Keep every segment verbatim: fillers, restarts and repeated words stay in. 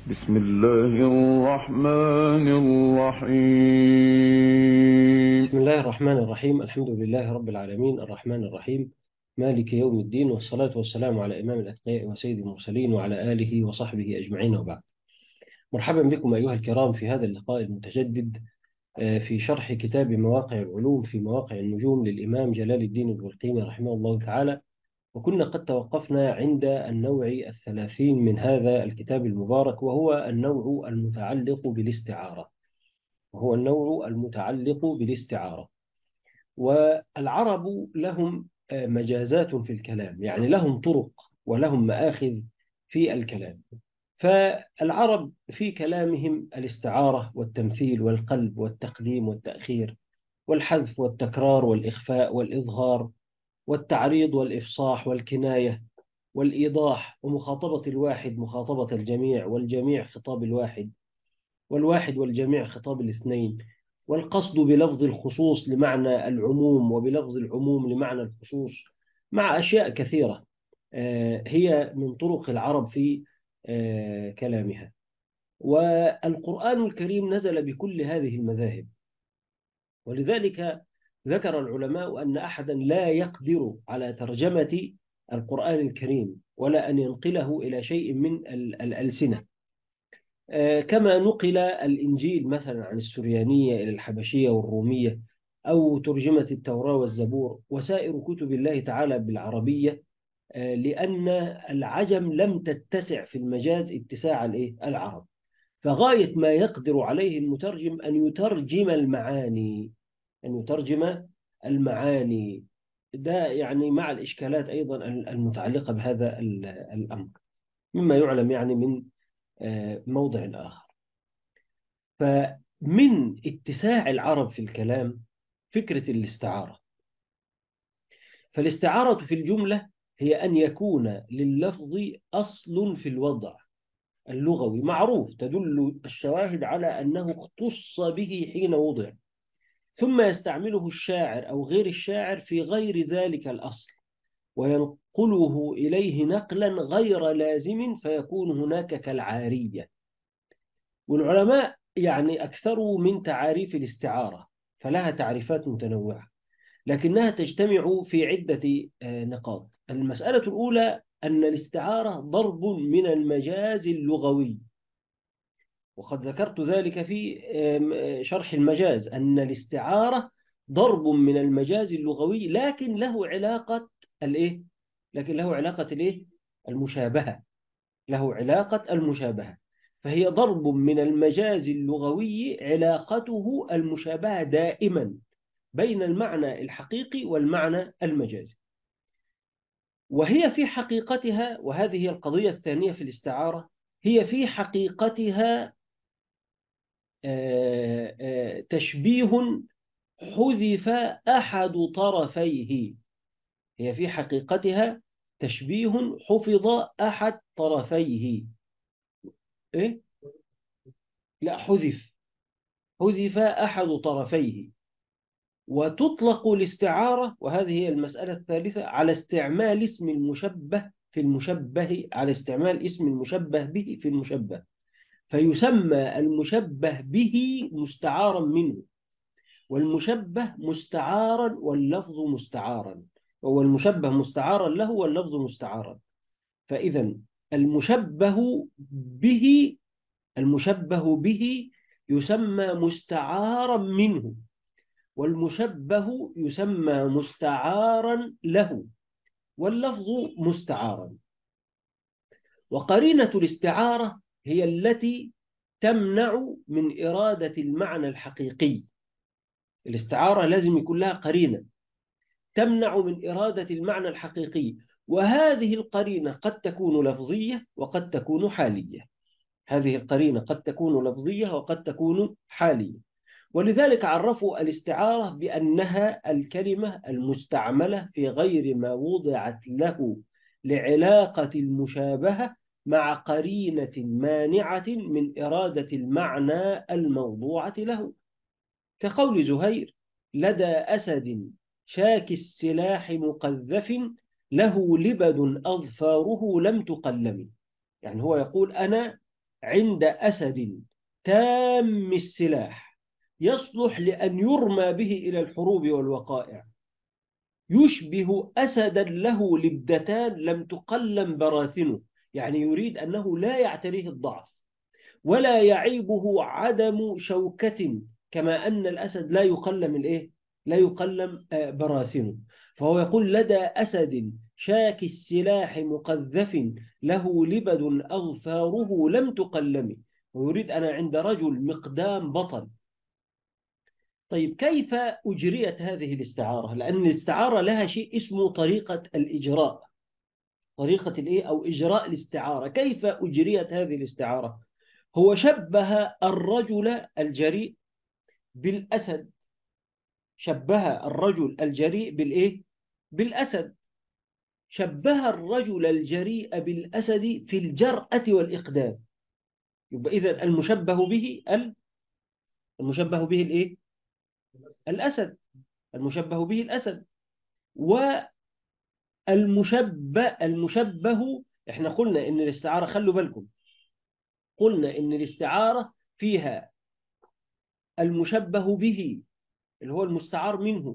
بسم الله الرحمن الرحيم. بسم الله الرحمن الرحيم. الحمد لله رب العالمين الرحمن الرحيم مالك يوم الدين، والصلاة والسلام على إمام الأتقياء وسيد المرسلين وعلى آله وصحبه أجمعين، وبعد. مرحبا بكم أيها الكرام في هذا اللقاء المتجدد آه، في شرح كتاب مواقع العلوم في مواقع النجوم للإمام جلال الدين البلقيني رحمه الله تعالى. وكنا قد توقفنا عند النوع الثلاثين من هذا الكتاب المبارك، وهو النوع المتعلق بالاستعارة وهو النوع المتعلق بالاستعارة. والعرب لهم آه، مجازات في الكلام، يعني لهم طرق ولهم مآخذ في الكلام. فالعرب في كلامهم الاستعارة والتمثيل والقلب والتقديم والتأخير والحذف والتكرار والإخفاء والإظهار والتعريض والإفصاح والكناية والإيضاح، ومخاطبة الواحد مخاطبة الجميع، والجميع خطاب الواحد، والواحد والجميع خطاب الاثنين، والقصد بلفظ الخصوص لمعنى العموم وبلفظ العموم لمعنى الخصوص، مع أشياء كثيرة آه، هي من طرق العرب في آه، كلامها. والقرآن الكريم نزل بكل هذه المذاهب، ولذلك ذكر العلماء أن أحدا لا يقدر على ترجمة القرآن الكريم ولا أن ينقله إلى شيء من ال- الألسنة. آه، كما نقل الإنجيل مثلا عن السريانية إلى الحبشية والرومية، أو ترجمة التوراة والزبور وسائر كتب الله تعالى بالعربية، آه، لأن العجم لم تتسع في المجاز اتساع الإيه؟ العرب. فغاية ما يقدر عليه المترجم أن يترجم المعاني أن يترجم المعاني ده يعني مع الإشكالات أيضا المتعلقة بهذا الأمر، مما يعلم يعني من آه، موضع آخر. فمن اتساع العرب في الكلام فكرة الاستعارة. فالاستعارة في الجملة هي أن يكون لللفظ أصل في الوضع اللغوي معروف، تدل الشواهد على أنه اختص به حين وضع، ثم يستعمله الشاعر أو غير الشاعر في غير ذلك الأصل، وينقله إليه نقلا غير لازم، فيكون هناك كالعارية. والعلماء يعني أكثروا من تعاريف الاستعارة، فلها تعريفات متنوعة، لكنها تجتمع في عدة آه، نقاط. المسألة الأولى أن الاستعارة ضرب من المجاز اللغوي، وقد ذكرت ذلك في آم، آه، شرح المجاز، أن الاستعارة ضرب من المجاز اللغوي، لكن له علاقة الإيه؟ لكن له علاقة الإيه؟ المشابهة. له علاقة المشابهة. فهي ضرب من المجاز اللغوي علاقته المشابهة دائما بين المعنى الحقيقي والمعنى المجازي. وهي في حقيقتها، وهذه هي القضية الثانية في الاستعارة، هي في حقيقتها آه، آه، تشبيه حذف أحد طرفيه. هي في حقيقتها تشبيه حفظ أحد طرفيه. إيه؟ لا، حذف حذف أحد طرفيه. وتطلق الاستعارة، وهذه هي المسألة الثالثة، على استعمال اسم المشبه في المشبه على استعمال اسم المشبه به في المشبه، فيسمى المشبه به مستعارا منه، والمشبه مستعارا واللفظ مستعارا، هو المشبه مستعارا له واللفظ مستعارا. فإذا المشبه به المشبه به يسمى مستعارا منه، والمشبه يسمى مستعارا له، واللفظ مستعارا. وقرينة الاستعارة هي التي تمنع من إرادة المعنى الحقيقي. الاستعارة لازم يكون لها قرينة تمنع من إرادة المعنى الحقيقي، وهذه القرينة قد تكون لفظية وقد تكون حالية. هذه القرينة قد تكون لفظية وقد تكون حالية. ولذلك عرفوا الاستعارة بأنها الكلمة المستعملة في غير ما وضعت له لعلاقة المشابهة مع قرينة مانعة من إرادة المعنى الموضوعة له، كقول زهير: لدى أسد شاك السلاح مقذف له لبد أظفاره لم تقلم. يعني هو يقول: أنا عند أسد تام السلاح يصلح لأن يرمى به إلى الحروب والوقائع، يشبه أسدا له لبدتان لم تقلم براثنه، يعني يريد أنه لا يعتريه الضعف ولا يعيبه عدم شوكة، كما أن الأسد لا يقلم الإيه؟ لا يقلم براثنه. فهو يقول لدى أسد شاك السلاح مقذف له لبد أظفاره لم تقلم، ويريد أنا عند رجل مقدام بطل. طيب كيف أجريت هذه الاستعارة؟ لأن الاستعارة لها شيء اسمه طريقة الإجراء، طريقة الإيه أو إجراء الاستعارة. كيف أجريت هذه الاستعارة؟ هو شبه الرجل الجريء بالأسد، شبه الرجل الجريء بالإيه؟ بالأسد. شبه الرجل الجريء بالأسد في الجرأة والإقدام. يبقى إذن المشبه به المشبه به الإيه؟ الأسد، المشبه به الأسد. والمشبه المشبه إحنا قلنا إن الاستعارة، خلوا بالكم، قلنا إن الاستعارة فيها المشبه به اللي هو المستعار منه،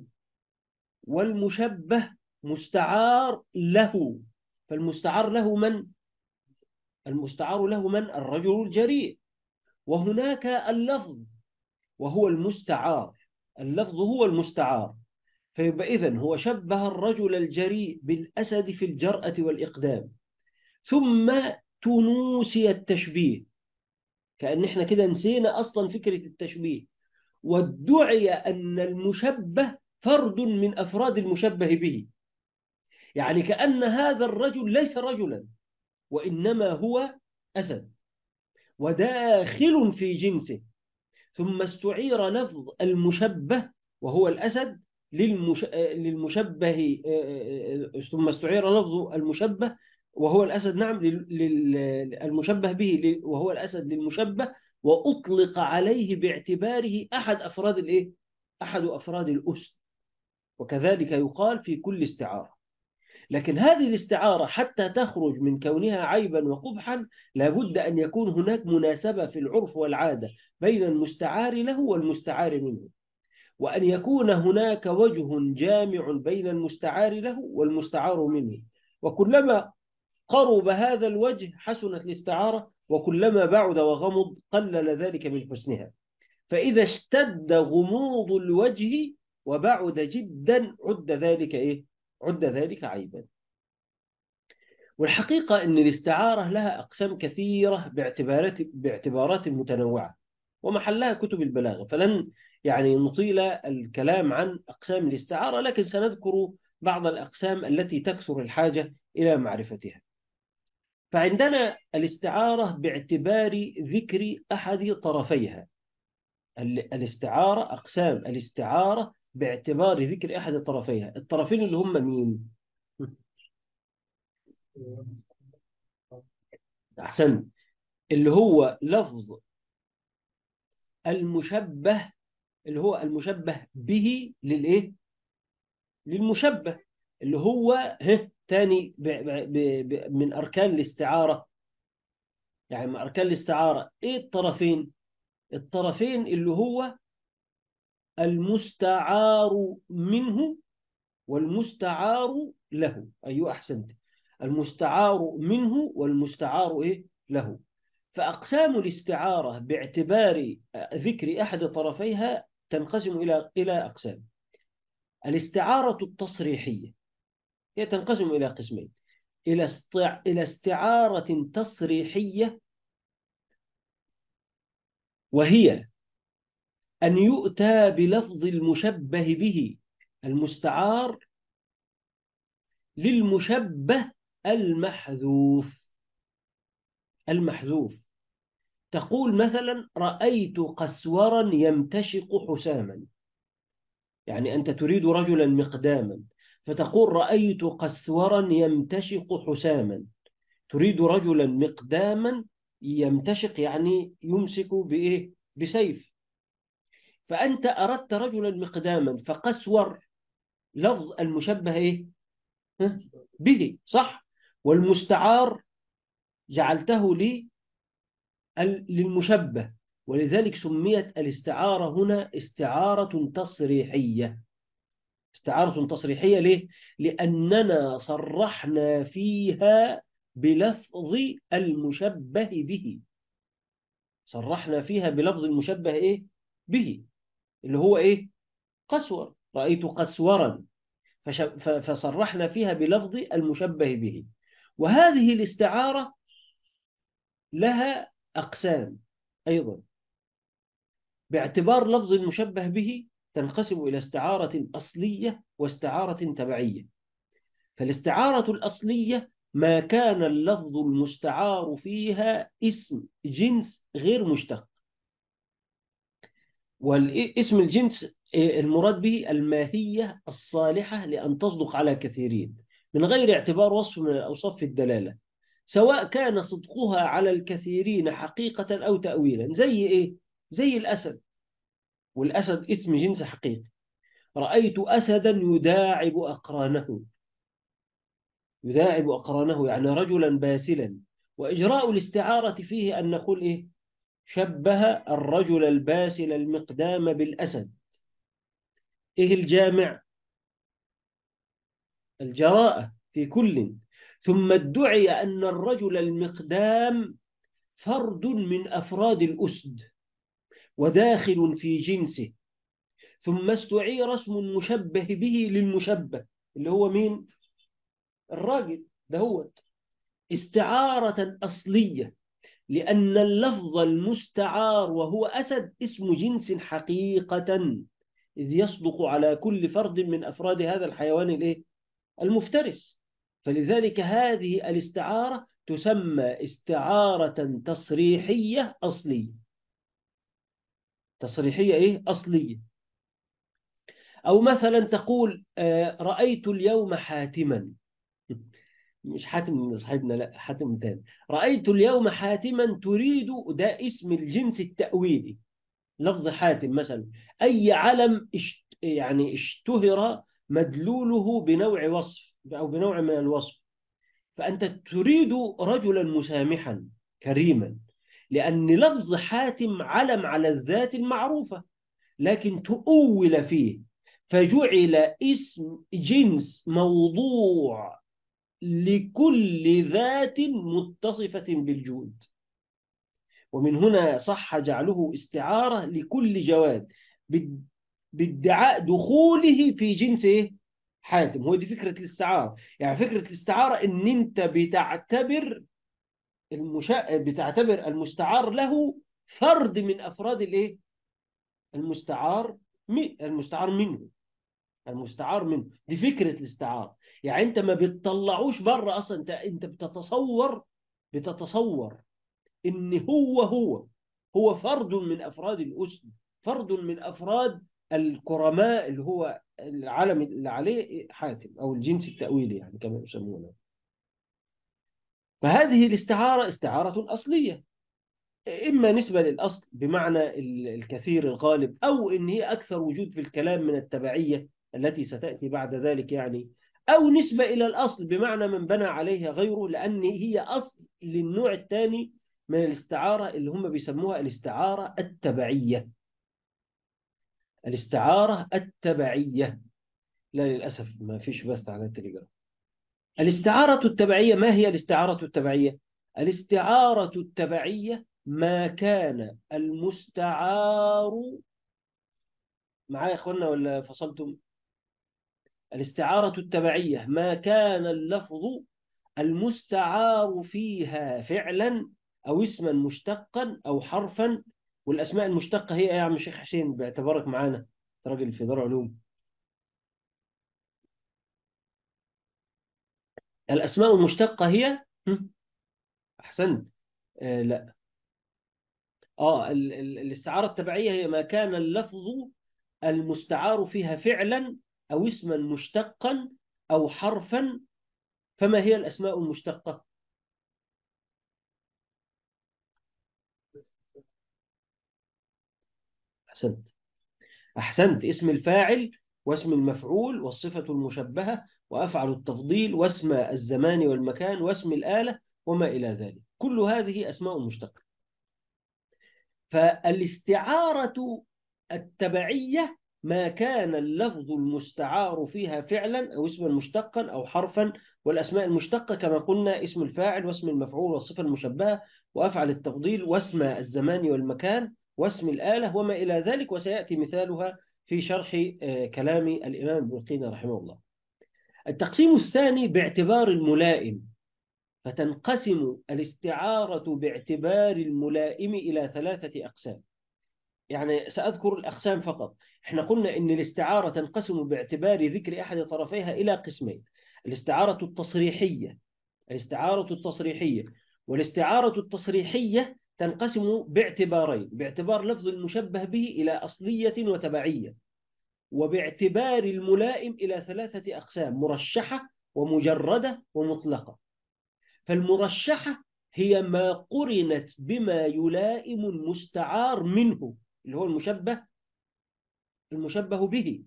والمشبه مستعار له. فالمستعار له من؟ المستعار له من؟ الرجل الجريء. وهناك اللفظ وهو المستعار، اللفظ هو المستعار. فيبقى إذن هو شبه الرجل الجريء بالأسد في الجرأة والإقدام، ثم تنوسي التشبيه، كأن احنا كده نسينا أصلا فكرة التشبيه، وادعي أن المشبه فرد من أفراد المشبه به، يعني كأن هذا الرجل ليس رجلا وإنما هو أسد وداخل في جنسه. ثم استعير لفظ المشبه وهو الأسد للمش... للمشبه، ثم استعير لفظ المشبه وهو الأسد، نعم، للمشبه به وهو الأسد للمشبه، وأطلق عليه باعتباره أحد أفراد الإيه؟ أحد أفراد الأسد. وكذلك يقال في كل استعارة. لكن هذه الاستعارة حتى تخرج من كونها عيبا وقبحا لابد أن يكون هناك مناسبة في العرف والعادة بين المستعار له والمستعار منه، وأن يكون هناك وجه جامع بين المستعار له والمستعار منه. وكلما قرب هذا الوجه حسنت الاستعارة، وكلما بعد وغمض قلل ذلك من حسنها. فإذا اشتد غموض الوجه وبعد جدا عد ذلك إيه؟ عد ذلك عيبا. والحقيقة أن الاستعارة لها أقسام كثيرة باعتبارات باعتبارات متنوعة، ومحلها كتب البلاغة، فلن يعني نطيل الكلام عن أقسام الاستعارة، لكن سنذكر بعض الأقسام التي تكثر الحاجة إلى معرفتها. فعندنا الاستعارة باعتبار ذكر أحد طرفيها. الاستعارة، أقسام الاستعارة باعتبار ذكر أحد طرفيها. الطرفين اللي هم مين؟ أحسن، اللي هو لفظ المشبه، اللي هو المشبه به للإيه؟ للمشبه، اللي هو ها تاني ب ب ب من أركان الاستعارة. يعني من أركان الاستعارة إيه الطرفين؟ الطرفين اللي هو المستعار منه والمستعار له. أيوة أحسنت، المستعار منه والمستعار إيه؟ له. فأقسام الاستعارة باعتبار ذكر أحد طرفيها تنقسم إلى إلى أقسام. الاستعارة التصريحية هي تنقسم إلى قسمين: إلى استع... إلى استعارة تصريحية، وهي أن يؤتى بلفظ المشبه به المستعار للمشبه المحذوف. المحذوف تقول مثلا رأيت قسورا يمتشق حساما، يعني أنت تريد رجلا مقداما فتقول رأيت قسورا يمتشق حساما، تريد رجلا مقداما يمتشق يعني يمسك بإيه؟ بسيف. فأنت أردت رجلا مقداما فقسور لفظ المشبه إيه؟ به، صح؟ والمستعار جعلته للمشبه، ولذلك سميت الاستعارة هنا استعارة تصريحية. استعارة تصريحية ليه؟ لأننا صرحنا فيها بلفظ المشبه به. صرحنا فيها بلفظ المشبه إيه؟ به، اللي هو إيه؟ قسور، رأيت قسورا، فصرحنا فيها بلفظ المشبه به. وهذه الاستعارة لها أقسام أيضا، باعتبار لفظ المشبه به تنقسم إلى استعارة أصلية واستعارة تبعية. فالاستعارة الأصلية ما كان اللفظ المستعار فيها اسم جنس غير مشتق، والاسم الجنس المراد به الماهية الصالحة لأن تصدق على كثيرين من غير اعتبار وصف من أوصاف الدلالة، سواء كان صدقها على الكثيرين حقيقة أو تأويلا. زي إيه؟ زي الأسد، والأسد اسم جنس حقيقي. رأيت أسدا يداعب أقرانه. يداعب أقرانه يعني رجلا باسلا. وإجراء الاستعارة فيه أن نقول إيه؟ شبه الرجل الباسل المقدام بالأسد. إيه الجامع؟ الجراءة في كل. ثم ادعي أن الرجل المقدام فرد من أفراد الأسد وداخل في جنسه، ثم استعير اسم مشبه به للمشبه اللي هو مين؟ الراجل ده. هو استعارة أصلية، لأن اللفظ المستعار وهو أسد اسم جنس حقيقة، إذ يصدق على كل فرد من أفراد هذا الحيوان الإيه؟ المفترس. فلذلك هذه الاستعارة تسمى استعارة تصريحية أصلية. تصريحية إيه؟ أصلية. أو مثلا تقول آه، رأيت اليوم حاتما. مش حاتم صاحبنا، لا، حاتم تاني. رأيت اليوم حاتما تريد، ده اسم الجنس التأويلي. لفظ حاتم مثلا أي علم اشت يعني اشتهر مدلوله بنوع وصف أو بنوع من الوصف، فأنت تريد رجلا مسامحا كريما، لأن لفظ حاتم علم على الذات المعروفة، لكن تؤول فيه فجعل اسم جنس موضوع لكل ذات متصفة بالجود. ومن هنا صح جعله استعارة لكل جواد بادعاء دخوله في جنس إيه؟ حاتم. هو دي فكرة الاستعارة. يعني فكرة الاستعارة إن أنت بتعتبر المشا... بتعتبر المستعار له فرد من أفراد الإيه؟ المستعار مي... المستعار منه. المستعار منه دي فكرة الاستعارة. يعني أنت ما بتطلعوش بره أصلا، أنت أنت بتتصور بتتصور إن هو هو هو فرد من أفراد الأسد، فرد من أفراد الكرماء اللي هو العالم اللي عليه حاتم أو الجنس التأويلي يعني كما يسمونه. فهذه الاستعارة استعارة أصلية، إما نسبة للأصل بمعنى الكثير الغالب، أو إن هي أكثر وجود في الكلام من التبعية التي ستأتي بعد ذلك يعني، أو نسبة إلى الأصل بمعنى من بنى عليها غيره، لأن هي أصل للنوع الثاني من الاستعارة اللي هم بيسموها الاستعارة التبعية. الاستعارة التبعية. لا للأسف ما فيش بس على التليجرام. الاستعارة التبعية، ما هي الاستعارة التبعية؟ الاستعارة التبعية ما كان المستعار، معايا يا اخوانا ولا فصلتم؟ الاستعارة التبعية ما كان اللفظ المستعار فيها فعلا أو اسما مشتقا أو حرفا. والأسماء المشتقة هي يا عم شيخ حسين باعتبارك معانا راجل في دار علوم؟ الأسماء المشتقة هي هم؟ أحسنت. آه لا آه ال ال الاستعارة التبعية هي ما كان اللفظ المستعار فيها فعلا أو اسما مشتقا أو حرفا. فما هي الأسماء المشتقة؟ أحسنت. أحسنت. اسم الفاعل واسم المفعول والصفة المشبهة وأفعل التفضيل واسم الزمان والمكان واسم الآلة وما إلى ذلك، كل هذه أسماء مشتقة. فالاستعارة التبعية ما كان اللفظ المستعار فيها فعلا أو اسما مشتقا أو حرفا، والأسماء المشتقة كما قلنا اسم الفاعل واسم المفعول والصفة المشبهة وأفعل التفضيل واسم الزمان والمكان واسم الآلة وما إلى ذلك، وسيأتي مثالها في شرح كلام الإمام ابن القيم رحمه الله. التقسيم الثاني باعتبار الملائم، فتنقسم الاستعارة باعتبار الملائم إلى ثلاثة أقسام. يعني سأذكر الأقسام فقط. احنا قلنا إن الاستعارة تنقسم باعتبار ذكر أحد طرفيها إلى قسمين: الاستعارة التصريحية الاستعارة التصريحية والاستعارة التصريحية تنقسم باعتبارين: باعتبار لفظ المشبه به إلى أصلية وتبعية، وباعتبار الملائم إلى ثلاثة أقسام: مرشحة ومجردة ومطلقة. فالمرشحة هي ما قرنت بما يلائم المستعار منه، اللي هو المشبه المشبه به.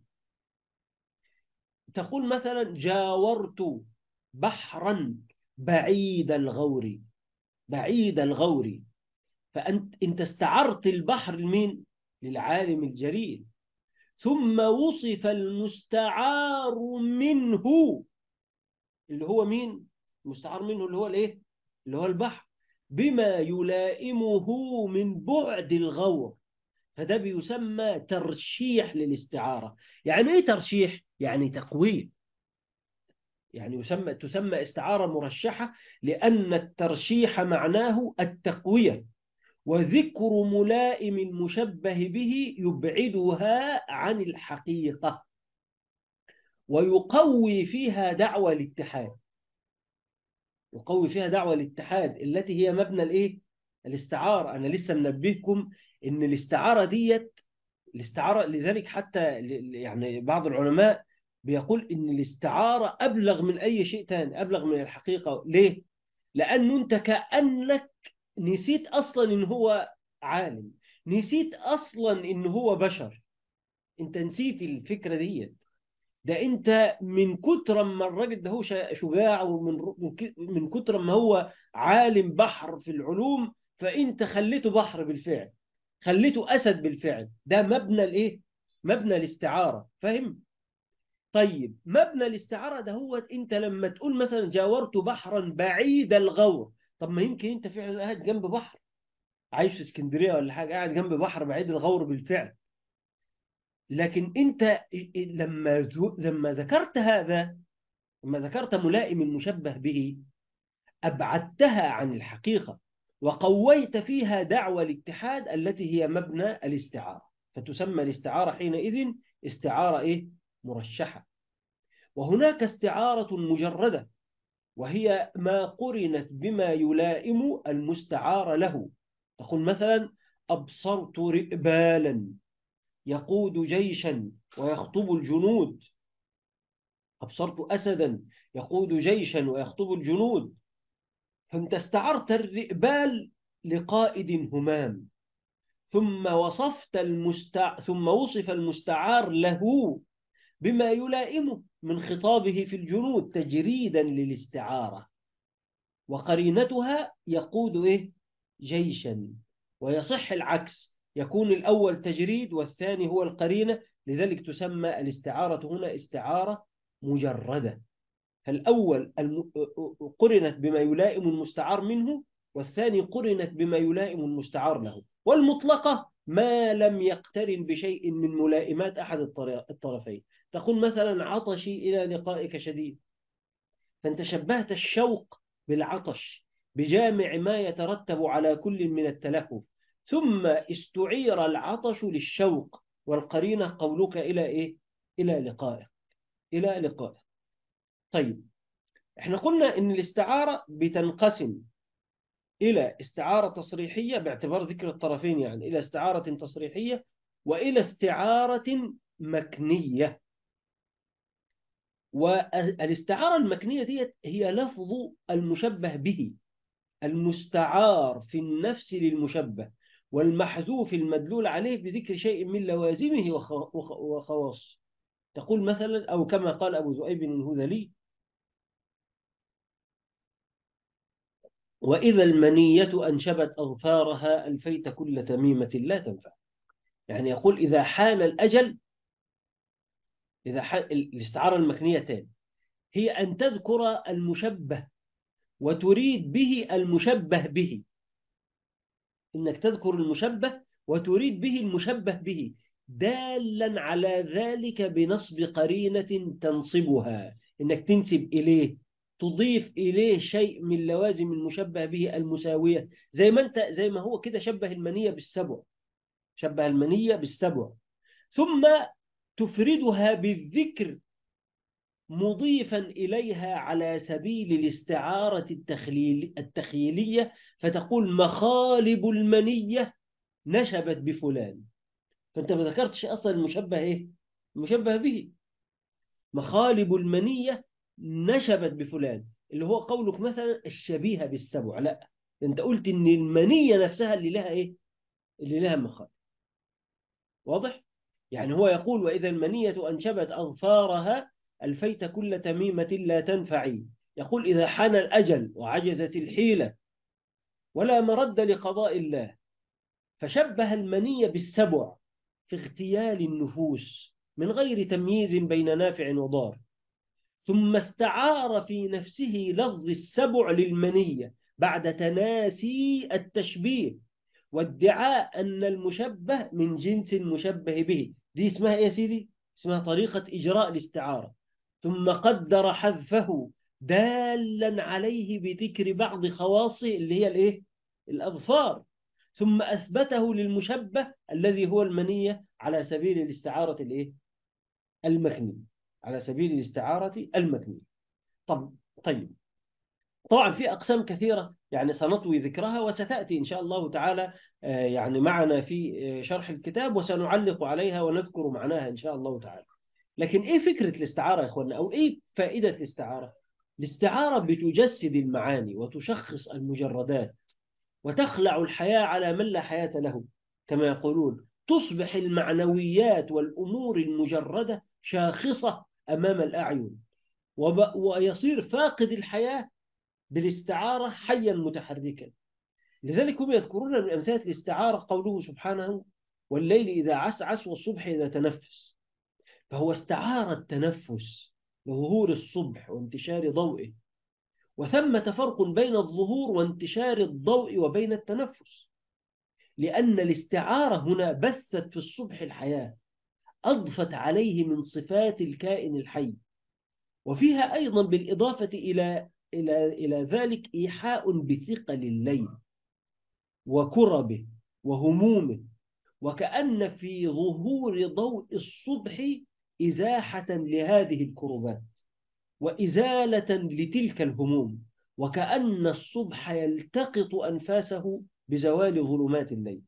تقول مثلا: جاورت بحرا بعيد الغور، بعيد الغور. فأنت انت استعرت البحر لمين؟ للعالم الجليل. ثم وصف المستعار منه، اللي هو مين؟ المستعار منه اللي هو الايه؟ اللي هو البحر، بما يلائمه من بعد الغور. فده بيسمى ترشيح للاستعارة. يعني ايه ترشيح؟ يعني تقوية. يعني يسمى تسمى استعارة مرشحة لأن الترشيح معناه التقوية، وذكر ملائم المشبه به يبعدها عن الحقيقة ويقوي فيها دعوى الاتحاد. يقوي فيها دعوى الاتحاد التي هي مبنى الايه؟ الاستعارة. أنا لسه منبهكم إن الاستعارة ديت الاستعارة، لذلك حتى يعني بعض العلماء بيقول إن الاستعارة أبلغ من أي شيء تاني، أبلغ من الحقيقة. ليه؟ لأنه أنت كأنك نسيت أصلا إن هو عالم، نسيت أصلا إن هو بشر. أنت نسيت الفكرة دي. ده أنت من كتر ما الراجل ده هو شجاع، ومن من كتر ما هو عالم بحر في العلوم، فأنت خليته بحر بالفعل، خليته أسد بالفعل. ده مبنى الإيه؟ مبنى الاستعارة. فاهم؟ طيب مبنى الاستعارة ده هو أنت لما تقول مثلا جاورت بحرا بعيد الغور، طب ما يمكن أنت فعلا قاعد جنب بحر، عايش في اسكندرية ولا حاجة، قاعد جنب بحر بعيد الغور بالفعل. لكن أنت لما لما ذكرت هذا، لما ذكرت ملائم المشبه به، أبعدتها عن الحقيقة وقويت فيها دعوى الاتحاد التي هي مبنى الاستعارة. فتسمى الاستعارة حينئذ استعارة إيه؟ مرشحة. وهناك استعارة مجردة، وهي ما قرنت بما يلائم المستعار له. تقول مثلا: أبصرت رئبالا يقود جيشا ويخطب الجنود. أبصرت أسدا يقود جيشا ويخطب الجنود. فانت استعرت الرئبال لقائد همام، ثم وصفت المستع... ثم وصف المستعار له بما يلائمه من خطابه في الجنود تجريدا للاستعارة. وقرينتها يقود إيه؟ جيشا. ويصح العكس، يكون الأول تجريد والثاني هو القرينة. لذلك تسمى الاستعارة هنا استعارة مجردة. فالأول الم... قرنت بما يلائم المستعار منه، والثاني قرنت بما يلائم المستعار له. والمطلقة ما لم يقترن بشيء من ملائمات أحد الطرفين. تقول مثلا: عطشي إلى لقائك شديد، فانت شبهت الشوق بالعطش بجامع ما يترتب على كل من التلهف، ثم استعير العطش للشوق، والقرينة قولك إلى إيه؟ إلى لقائه، إلى لقائه. طيب احنا قلنا ان الاستعارة بتنقسم الى استعارة تصريحية باعتبار ذكر الطرفين، يعني الى استعارة تصريحية والى استعارة مكنية. والاستعارة المكنية دي هي لفظ المشبه به المستعار في النفس للمشبه، والمحذوف المدلول عليه بذكر شيء من لوازمه وخواصه. تقول مثلا، أو كما قال أبو ذؤيب الهذلي: وإذا المنية أنشبت أظفارها ألفيت كل تميمة لا تنفع. يعني يقول إذا حان الأجل، إذا حان الاستعارة المكنية تاني هي أن تذكر المشبه وتريد به المشبه به، إنك تذكر المشبه وتريد به المشبه به دالا على ذلك بنصب قرينة تنصبها، إنك تنسب إليه، تضيف إليه شيء من لوازم المشبه به المساوية، زي ما أنت زي ما هو كده شبه المنية بالسبع، شبه المنية بالسبع، ثم تفردها بالذكر مضيفا إليها على سبيل الاستعارة التخليل التخيلية، فتقول مخالب المنية نشبت بفلان، فأنت ما ذكرتش أصلا المشبه إيه؟ المشبه به. مخالب المنية نشبت بفلان اللي هو قولك مثلا الشبيهة بالسبع، لا، أنت قلت إن المنية نفسها اللي لها إيه؟ اللي لها مخالب. واضح؟ يعني هو يقول وإذا المنية أنشبت أظفارها ألفيت كل تميمة لا تنفعي. يقول إذا حان الأجل وعجزت الحيلة ولا مرد لقضاء الله، فشبه المنية بالسبع في اغتيال النفوس من غير تمييز بين نافع وضار، ثم استعار في نفسه لفظ السبع للمنية بعد تناسي التشبيه وادعاء أن المشبه من جنس المشبه به. دي اسمها إيه يا سيدي؟ اسمها طريقة إجراء الاستعارة. ثم قدر حذفه دالا عليه بذكر بعض خواصه اللي هي الإيه؟ الأظفار، ثم أثبته للمشبه الذي هو المنية على سبيل الاستعارة الإيه؟ المكني، على سبيل الاستعارة المكني. طب طيب، طبعا في أقسام كثيرة يعني سنطوي ذكرها وستأتي إن شاء الله تعالى يعني معنا في شرح الكتاب، وسنعلق عليها ونذكر معناها إن شاء الله تعالى. لكن إيه فكرة الاستعارة يا إخواننا، أو إيه فائدة الاستعارة؟ الاستعارة بتجسد المعاني وتشخص المجردات وتخلع الحياة على من لا حياة له، كما يقولون تصبح المعنويات والأمور المجردة شاخصة أمام الأعين، ويصير فاقد الحياة بالاستعارة حيا متحركا. لذلك هم يذكرون من أمثلة الاستعارة قوله سبحانه والليل إذا عسعس والصبح إذا تنفس، فهو استعار التنفس لظهور الصبح وانتشار ضوئه، وثمة فرق بين الظهور وانتشار الضوء وبين التنفس، لأن الاستعارة هنا بثت في الصبح الحياة، أضفت عليه من صفات الكائن الحي، وفيها أيضا بالإضافة إلى إلى إلى ذلك إيحاء بثقل الليل وكربه وهمومه، وكأن في ظهور ضوء الصبح إزاحة لهذه الكربات وإزالة لتلك الهموم، وكأن الصبح يلتقط أنفاسه بزوال ظلمات الليل.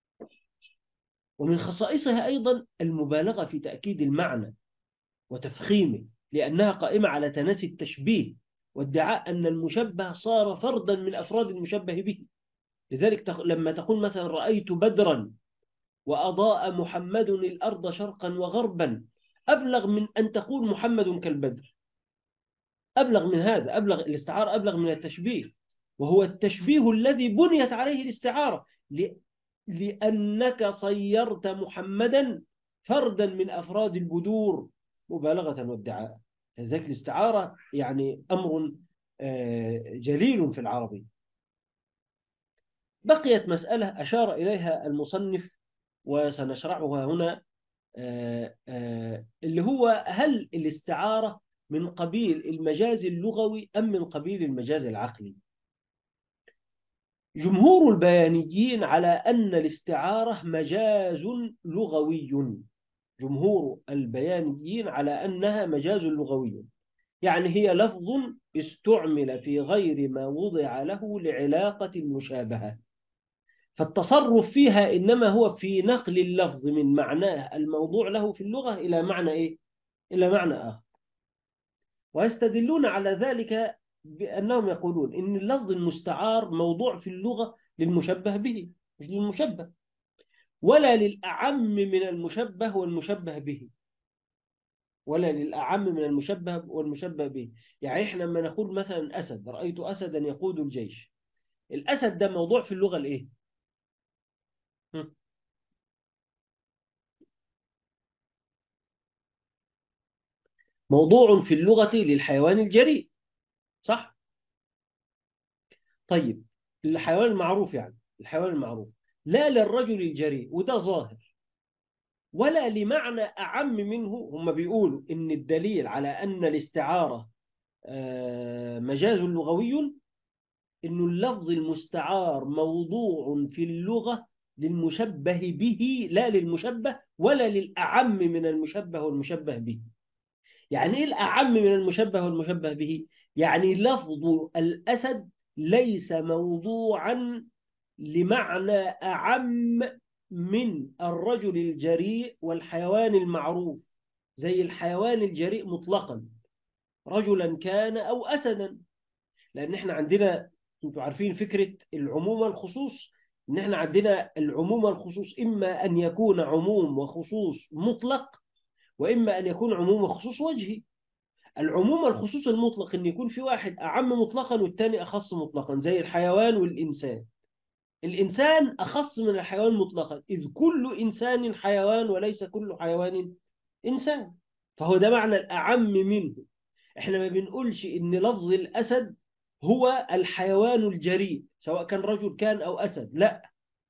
ومن خصائصها أيضا المبالغة في تأكيد المعنى وتفخيمه، لأنها قائمة على تناسي التشبيه وادعاء أن المشبه صار فردا من أفراد المشبه به. لذلك لما تقول مثلا رأيت بدرا وأضاء محمد الأرض شرقا وغربا، أبلغ من أن تقول محمد كالبدر، أبلغ من هذا، أبلغ الاستعارة أبلغ من التشبيه، وهو التشبيه الذي بنيت عليه الاستعارة، لأنك صيرت محمدا فردا من أفراد البدور مبالغة وادعاء. لذلك الاستعارة يعني أمر جليل في العربي. بقيت مسألة أشار إليها المصنف وسنشرحها هنا، اللي هو هل الاستعارة من قبيل المجاز اللغوي أم من قبيل المجاز العقلي؟ جمهور البيانيين على أن الاستعارة مجاز لغوي، جمهور البيانيين على أنها مجاز لغوي، يعني هي لفظ استعمل في غير ما وضع له لعلاقة المشابهة، فالتصرف فيها إنما هو في نقل اللفظ من معناه الموضوع له في اللغة إلى معنى إيه؟ إلى معنى آخر. ويستدلون على ذلك بأنهم يقولون إن اللفظ المستعار موضوع في اللغة للمشبه به مش للمشبه، ولا للأعم من المشبه والمشبه به، ولا للأعم من المشبه والمشبه به. يعني إحنا لما نقول مثلا أسد، رأيت أسدا يقود الجيش، الأسد ده موضوع في اللغة الإيه؟ هم؟ موضوع في اللغة للحيوان الجريء، صح؟ طيب، الحيوان المعروف، يعني الحيوان المعروف، لا للرجل الجريء، وده ظاهر، ولا لمعنى أعم منه. هم بيقولوا إن الدليل على أن الاستعارة آه، مجاز لغوي، إنه اللفظ المستعار موضوع في اللغة للمشبه به لا للمشبه، ولا للأعم من المشبه والمشبه به. يعني إيه الأعم من المشبه والمشبه به؟ يعني لفظ الأسد ليس موضوعا لمعنى أعم من الرجل الجريء والحيوان المعروف، زي الحيوان الجريء مطلقا، رجلا كان أو أسدا. لأن احنا عندنا، انتوا عارفين فكرة العموم والخصوص، ان احنا عندنا العموم والخصوص إما أن يكون عموم وخصوص مطلق، وإما أن يكون عموم وخصوص وجهي. العموم والخصوص المطلق ان يكون في واحد أعم مطلقا والتاني أخص مطلقا، زي الحيوان والإنسان. الإنسان أخص من الحيوان مطلقا، إذ كل إنسان حيوان وليس كل حيوان إنسان، فهو ده معنى الأعم منه. إحنا ما بنقولش إن لفظ الأسد هو الحيوان الجريء سواء كان رجل كان أو أسد، لا،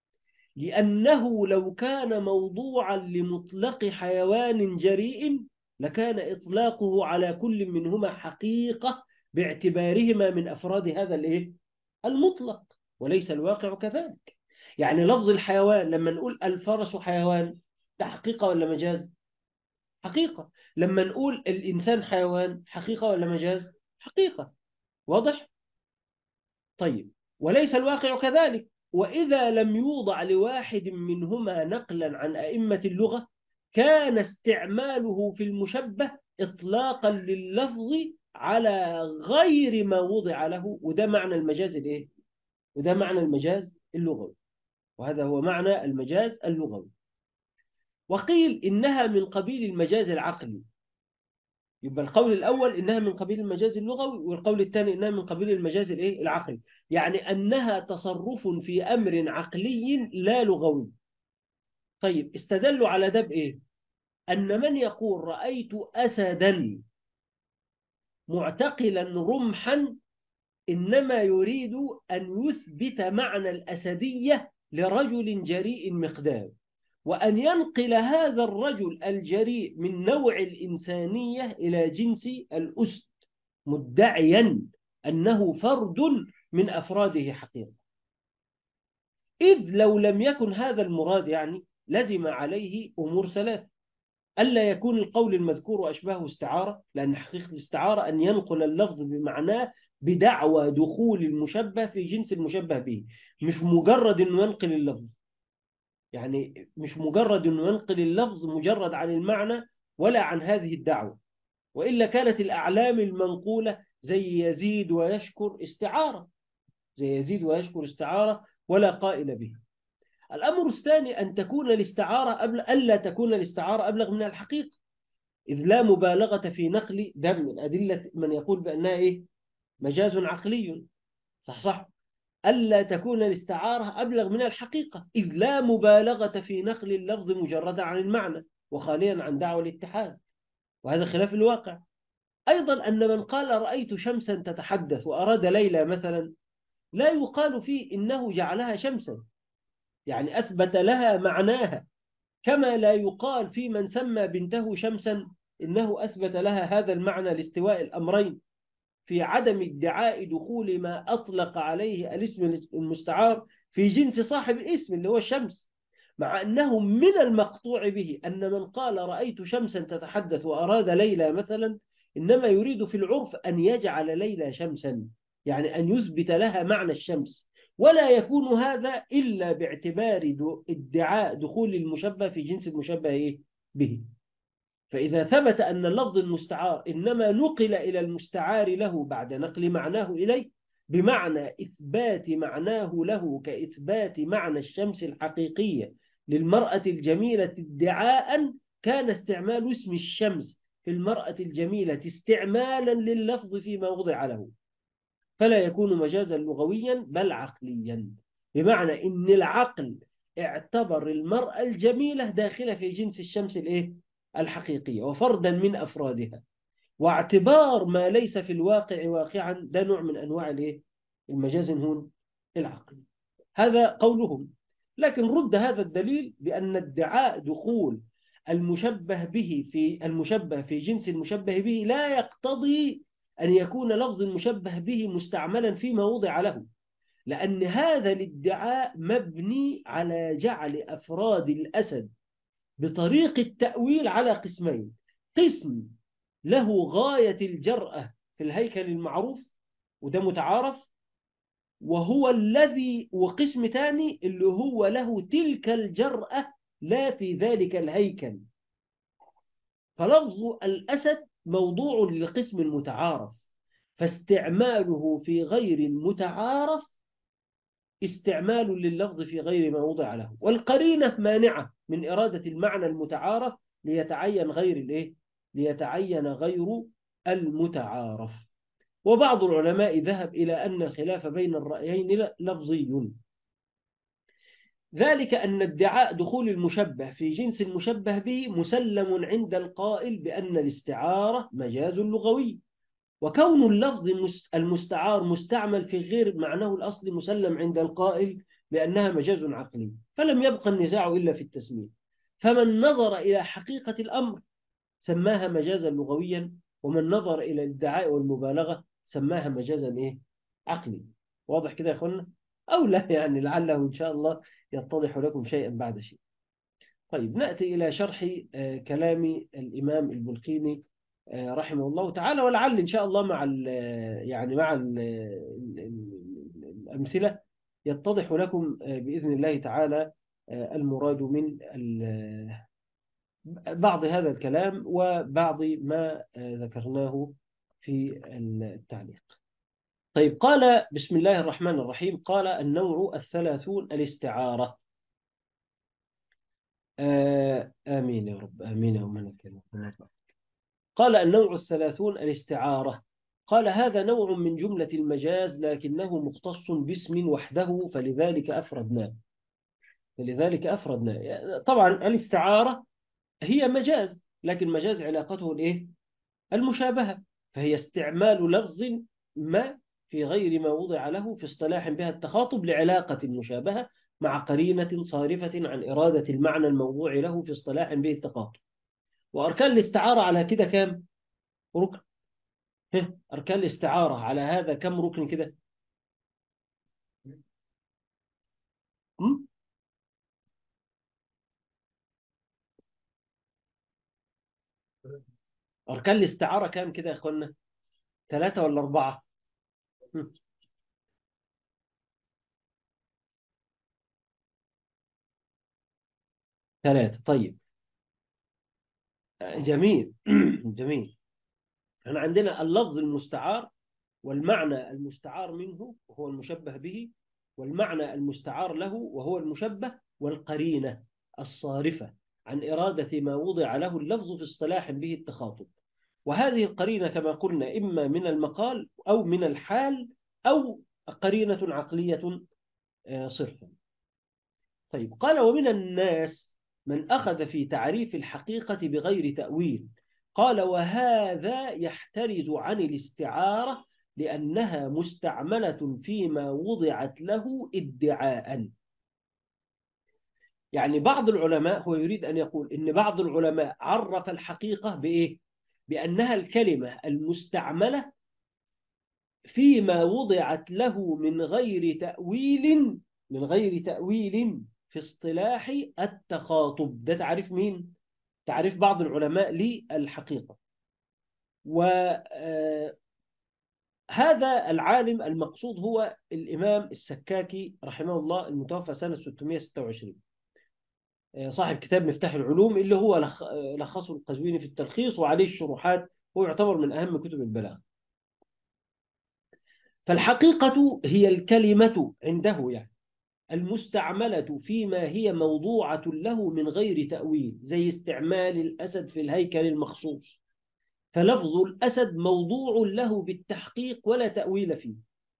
لأنه لو كان موضوعا لمطلق حيوان جريء لكان إطلاقه على كل منهما حقيقة باعتبارهما من أفراد هذا الإيه؟ المطلق، وليس الواقع كذلك. يعني لفظ الحيوان لما نقول الفرس حيوان، ده حقيقة ولا مجاز؟ حقيقة. لما نقول الإنسان حيوان، حقيقة ولا مجاز؟ حقيقة. واضح؟ طيب، وليس الواقع كذلك. وإذا لم يوضع لواحد منهما نقلا عن أئمة اللغة كان استعماله في المشبه إطلاقا لللفظ على غير ما وضع له، وده معنى المجاز الإيه؟ وده معنى المجاز اللغوي، وهذا هو معنى المجاز اللغوي. وقيل إنها من قبيل المجاز العقلي. يبقى القول الأول إنها من قبيل المجاز اللغوي، والقول الثاني إنها من قبيل المجاز الإيه؟ العقلي، يعني أنها تصرف في أمر عقلي لا لغوي. طيب، استدلوا على ده بإيه؟ أن من يقول رأيت أسدا معتقلا رمحا إنما يريد أن يثبت معنى الأسدية لرجل جريء مقدام، وأن ينقل هذا الرجل الجريء من نوع الإنسانية إلى جنس الأسد، مدعيا أنه فرد من أفراده حقيقة. إذ لو لم يكن هذا المراد يعني لزم عليه أمور ثلاث: ألا يكون القول المذكور أشباه استعارة، لأن حقيقة الاستعارة أن ينقل اللفظ بمعناه بدعوى دخول المشبه في جنس المشبه به، مش مجرد أنه ينقل اللفظ، يعني مش مجرد أنه ينقل اللفظ مجرد عن المعنى ولا عن هذه الدعوة، وإلا كانت الأعلام المنقولة زي يزيد ويشكر استعارة، زي يزيد ويشكر استعارة ولا قائل به. الأمر الثاني أن تكون الاستعارة أبلغ، ألا تكون الاستعارة أبلغ من الحقيقة، إذ لا مبالغة في نقل ده من أدلة من يقول بأنها إيه؟ مجاز عقلي. صح صح. ألا تكون الاستعارة أبلغ من الحقيقة، إذ لا مبالغة في نقل اللفظ مجردا عن المعنى وخاليا عن دعوى الاتحاد، وهذا خلاف الواقع. أيضا أن من قال رأيت شمسا تتحدث وأراد ليلى مثلا، لا يقال فيه إنه جعلها شمسا، يعني أثبت لها معناها، كما لا يقال في من سمى بنته شمسا إنه أثبت لها هذا المعنى لاستواء الأمرين في عدم ادعاء دخول ما أطلق عليه الاسم المستعار في جنس صاحب الاسم اللي هو الشمس، مع أنه من المقطوع به أن من قال رأيت شمسا تتحدث وأراد ليلى مثلا إنما يريد في العرف أن يجعل ليلى شمسا، يعني أن يثبت لها معنى الشمس، ولا يكون هذا إلا باعتبار ادعاء دخول المشبه في جنس المشبه به. فإذا ثبت أن اللفظ المستعار إنما نقل إلى المستعار له بعد نقل معناه إليه بمعنى إثبات معناه له كإثبات معنى الشمس الحقيقية للمرأة الجميلة ادعاء، كان استعمال اسم الشمس في المرأة الجميلة استعمالا لللفظ فيما وضع له. فلا يكون مجازا لغويا بل عقليا، بمعنى إن العقل اعتبر المرأة الجميلة داخلة في جنس الشمس الإيه؟ الحقيقية وفردا من أفرادها، واعتبار ما ليس في الواقع واقعا ده نوع من أنواع الإيه؟ المجاز هون العقلي. هذا قولهم. لكن رد هذا الدليل بأن ادعاء دخول المشبه به في المشبه في جنس المشبه به لا يقتضي أن يكون لفظ المشبه به مستعملا فيما وضع له، لأن هذا الادعاء مبني على جعل أفراد الأسد بطريق التأويل على قسمين: قسم له غاية الجرأة في الهيكل المعروف وده متعارف، وهو الذي وقسم ثاني اللي هو له تلك الجرأة لا في ذلك الهيكل. فلفظ الأسد موضوع لقسم المتعارف، فاستعماله في غير المتعارف استعمال لللفظ في غير ما وضع له، والقرينة مانعة من إرادة المعنى المتعارف ليتعين غير الإيه؟ ليتعين غير المتعارف. وبعض العلماء ذهب إلى أن الخلاف بين الرأيين لفظي، ذلك أن ادعاء دخول المشبه في جنس المشبه به مسلم عند القائل بأن الاستعارة مجاز لغوي، وكون اللفظ المستعار مستعمل في غير معناه الأصلي مسلم عند القائل بأنها مجاز عقلي، فلم يبقى النزاع إلا في التسمية. فمن نظر إلى حقيقة الأمر سماها مجازا لغويا، ومن نظر إلى الادعاء والمبالغة سماها مجازا إيه؟ عقلي. واضح كده يا أخوانا؟ أو لا يعني لعله إن شاء الله يتضح لكم شيئا بعد شيء. طيب نأتي إلى شرح آه، كلام الإمام البلقيني آه، رحمه الله تعالى، ولعل إن شاء الله مع ال يعني مع ال الأمثلة يتضح لكم آه، بإذن الله تعالى آه، المراد من بعض هذا الكلام وبعض ما آه، ذكرناه في التعليق. طيب قال بسم الله الرحمن الرحيم: قال النوع الثلاثون الاستعارة. آه آمين يا رب، آمين يا ملك. قال النوع الثلاثون الاستعارة. قال هذا نوع من جملة المجاز لكنه مختص باسم وحده فلذلك أفردناه فلذلك أفردناه طبعا الاستعارة هي مجاز، لكن مجاز علاقته الإيه؟ المشابهة، فهي استعمال لفظ ما في غير ما وضع له في اصطلاح بها التخاطب لعلاقة المشابهة مع قرينة صارفة عن إرادة المعنى الموضوع له في اصطلاح به التخاطب. وأركان الاستعارة على كده كام ركن؟ ها، أركان الاستعارة على هذا كم ركن كده؟ م? أركان الاستعارة كام كده يا أخوانا؟ ثلاثة ولا أربعة؟ م. ثلاثة. طيب جميل جميل. احنا عندنا اللفظ المستعار، والمعنى المستعار منه وهو المشبه به، والمعنى المستعار له وهو المشبه، والقرينة الصارفة عن إرادة ما وضع له اللفظ في اصطلاح به التخاطب. وهذه القرينة كما قلنا إما من المقال أو من الحال أو قرينة عقلية صرفا. طيب قال ومن الناس من أخذ في تعريف الحقيقة بغير تأويل. قال وهذا يحترز عن الاستعارة لأنها مستعملة فيما وضعت له ادعاء. يعني بعض العلماء هو يريد أن يقول إن بعض العلماء عرف الحقيقة بإيه؟ بأنها الكلمة المستعملة فيما وضعت له من غير تأويل من غير تأويل في اصطلاح التخاطب. ده تعريف مين؟ تعريف بعض العلماء للحقيقة. وهذا العالم المقصود هو الإمام السكاكي رحمه الله المتوفى سنة ستمائة وستة وعشرين، صاحب كتاب مفتاح العلوم اللي هو لخصه القزويني في التلخيص وعليه الشروحات، هو يعتبر من أهم كتب البلاغة. فالحقيقة هي الكلمة عنده يعني المستعملة فيما هي موضوعة له من غير تأويل، زي استعمال الأسد في الهيكل المخصوص، فلفظ الأسد موضوع له بالتحقيق ولا تأويل فيه.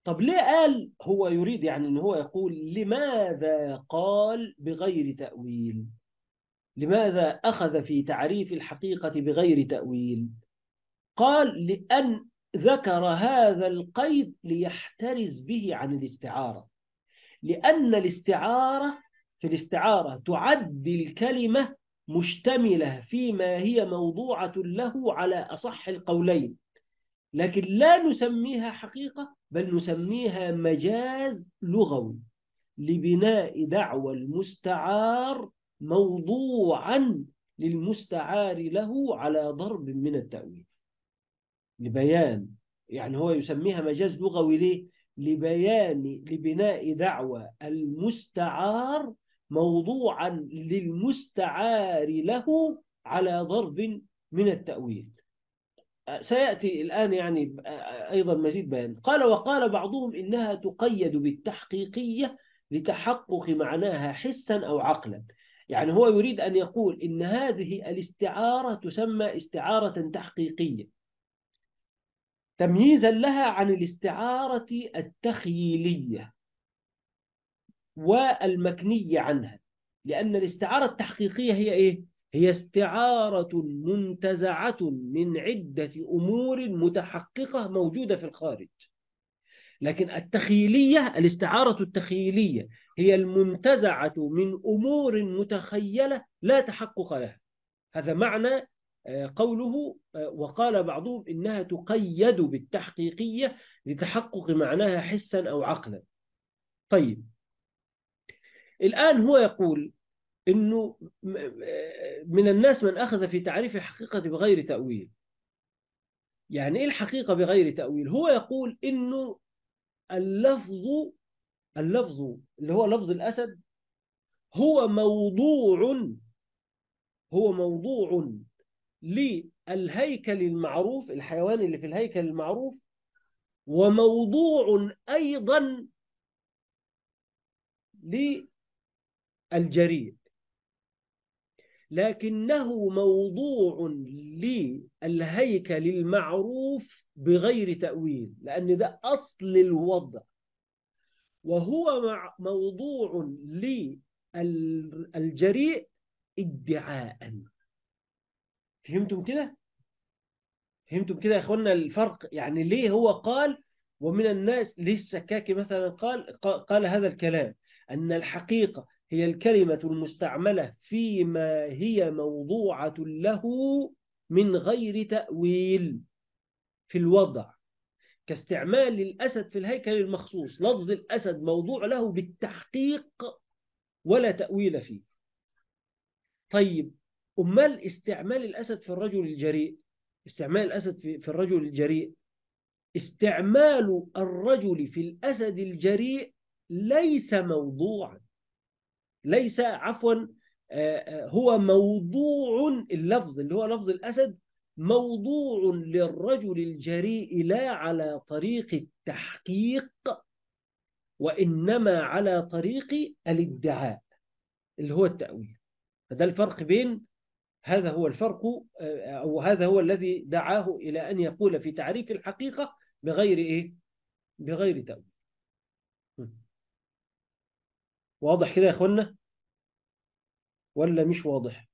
طب ليه قال؟ هو يريد يعني أن هو يقول لماذا قال بغير تأويل؟ لماذا أخذ في تعريف الحقيقة بغير تأويل؟ قال لأن ذكر هذا القيد ليحترز به عن الاستعارة، لأن الاستعارة في الاستعارة تعد الكلمة مشتملة فيما هي موضوعة له على أصح القولين، لكن لا نسميها حقيقة بل نسميها مجاز لغوي لبناء دعوى المستعار موضوعا للمستعار له على ضرب من التأويل. لبيان، يعني هو يسميها مجاز لغوي ليه؟ لبيان لبناء دعوى المستعار موضوعا للمستعار له على ضرب من التأويل. سيأتي الآن يعني أيضا مزيد بيان. قال وقال بعضهم إنها تقيد بالتحقيقية لتحقق معناها حسا أو عقلا. يعني هو يريد أن يقول إن هذه الاستعارة تسمى استعارة تحقيقية تمييزا لها عن الاستعارة التخييلية والمكنية عنها، لأن الاستعارة التحقيقية هي إيه؟ هي استعارة منتزعة من عدة أمور متحققة موجودة في الخارج. لكن التخييلية، الاستعارة التخييلية هي المنتزعة من أمور متخيلة لا تحقق لها. هذا معنى قوله وقال بعضهم إنها تقيد بالتحقيقية لتحقق معناها حسا أو عقلا. طيب الآن هو يقول إنه من الناس من أخذ في تعريف الحقيقة بغير تأويل. يعني إيه الحقيقة بغير تأويل؟ هو يقول إنه اللفظ اللفظ اللي هو لفظ الأسد هو موضوع هو موضوع للهيكل المعروف، الحيوان اللي في الهيكل المعروف، وموضوع أيضا للجريء، لكنه موضوع للهيكل المعروف بغير تأويل، لأن ده أصل الوضع، وهو مع موضوع للجريء ادعاء. فهمتم كده؟ فهمتم كده يا اخوانا الفرق؟ يعني ليه هو قال ومن الناس، ليه السكاكي مثلا قال قال هذا الكلام أن الحقيقة هي الكلمة المستعملة فيما هي موضوعة له من غير تأويل في الوضع، كاستعمال الأسد في الهيكل المخصوص. لفظ الأسد موضوع له بالتحقيق ولا تأويل فيه. طيب أمال استعمال الأسد في الرجل الجريء، استعمال الأسد في, في الرجل الجريء، استعمال الرجل في الأسد الجريء ليس موضوعا، ليس عفوا هو موضوع، اللفظ اللي هو لفظ الأسد موضوع للرجل الجريء لا على طريق التحقيق وإنما على طريق الادعاء اللي هو التأويل. فده الفرق بين، هذا هو الفرق أو هذا هو الذي دعاه إلى أن يقول في تعريف الحقيقة بغير إيه؟ بغير تأويل. واضح كده يا أخوانا ولا مش واضح؟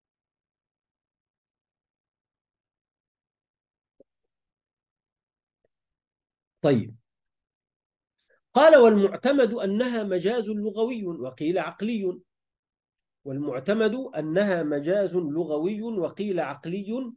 طيب قال والمعتمد أنها مجاز لغوي وقيل عقلي. والمعتمد أنها مجاز لغوي وقيل عقلي.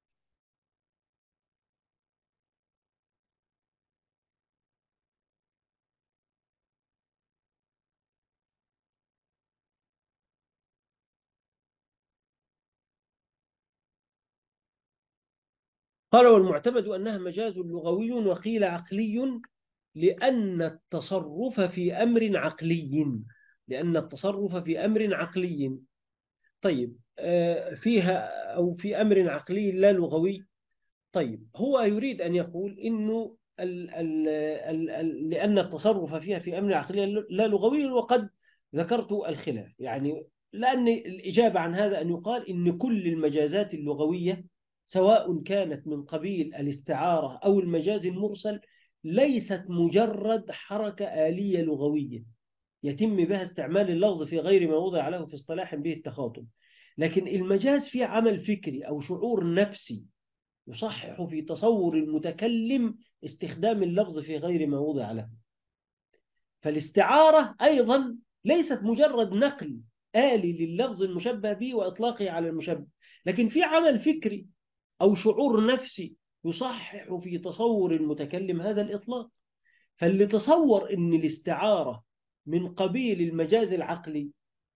قال والمعتمد أنها مجاز لغوي وقيل عقلي لأن التصرف في أمر عقلي، لأن التصرف في أمر عقلي. طيب فيها أو في أمر عقلي لا لغوي. طيب هو يريد أن يقول إنه ال ال ال ال لأن التصرف فيها في أمر عقلي لا لغوي، وقد ذكرت الخلاف. يعني لأن الإجابة عن هذا أن يقال إن كل المجازات اللغوية سواء كانت من قبيل الاستعارة أو المجاز المرسل ليست مجرد حركة آلية لغوية يتم بها استعمال اللفظ في غير ما وضع له في اصطلاح به التخاطب، لكن المجاز فيه عمل فكري أو شعور نفسي يصحح في تصور المتكلم استخدام اللفظ في غير ما وضع له. فالاستعارة أيضا ليست مجرد نقل آلي لللفظ المشبه به وإطلاقه على المشبه، لكن في عمل فكري أو شعور نفسي يصحح في تصور المتكلم هذا الإطلاق. فاللي تصور أن الاستعارة من قبيل المجاز العقلي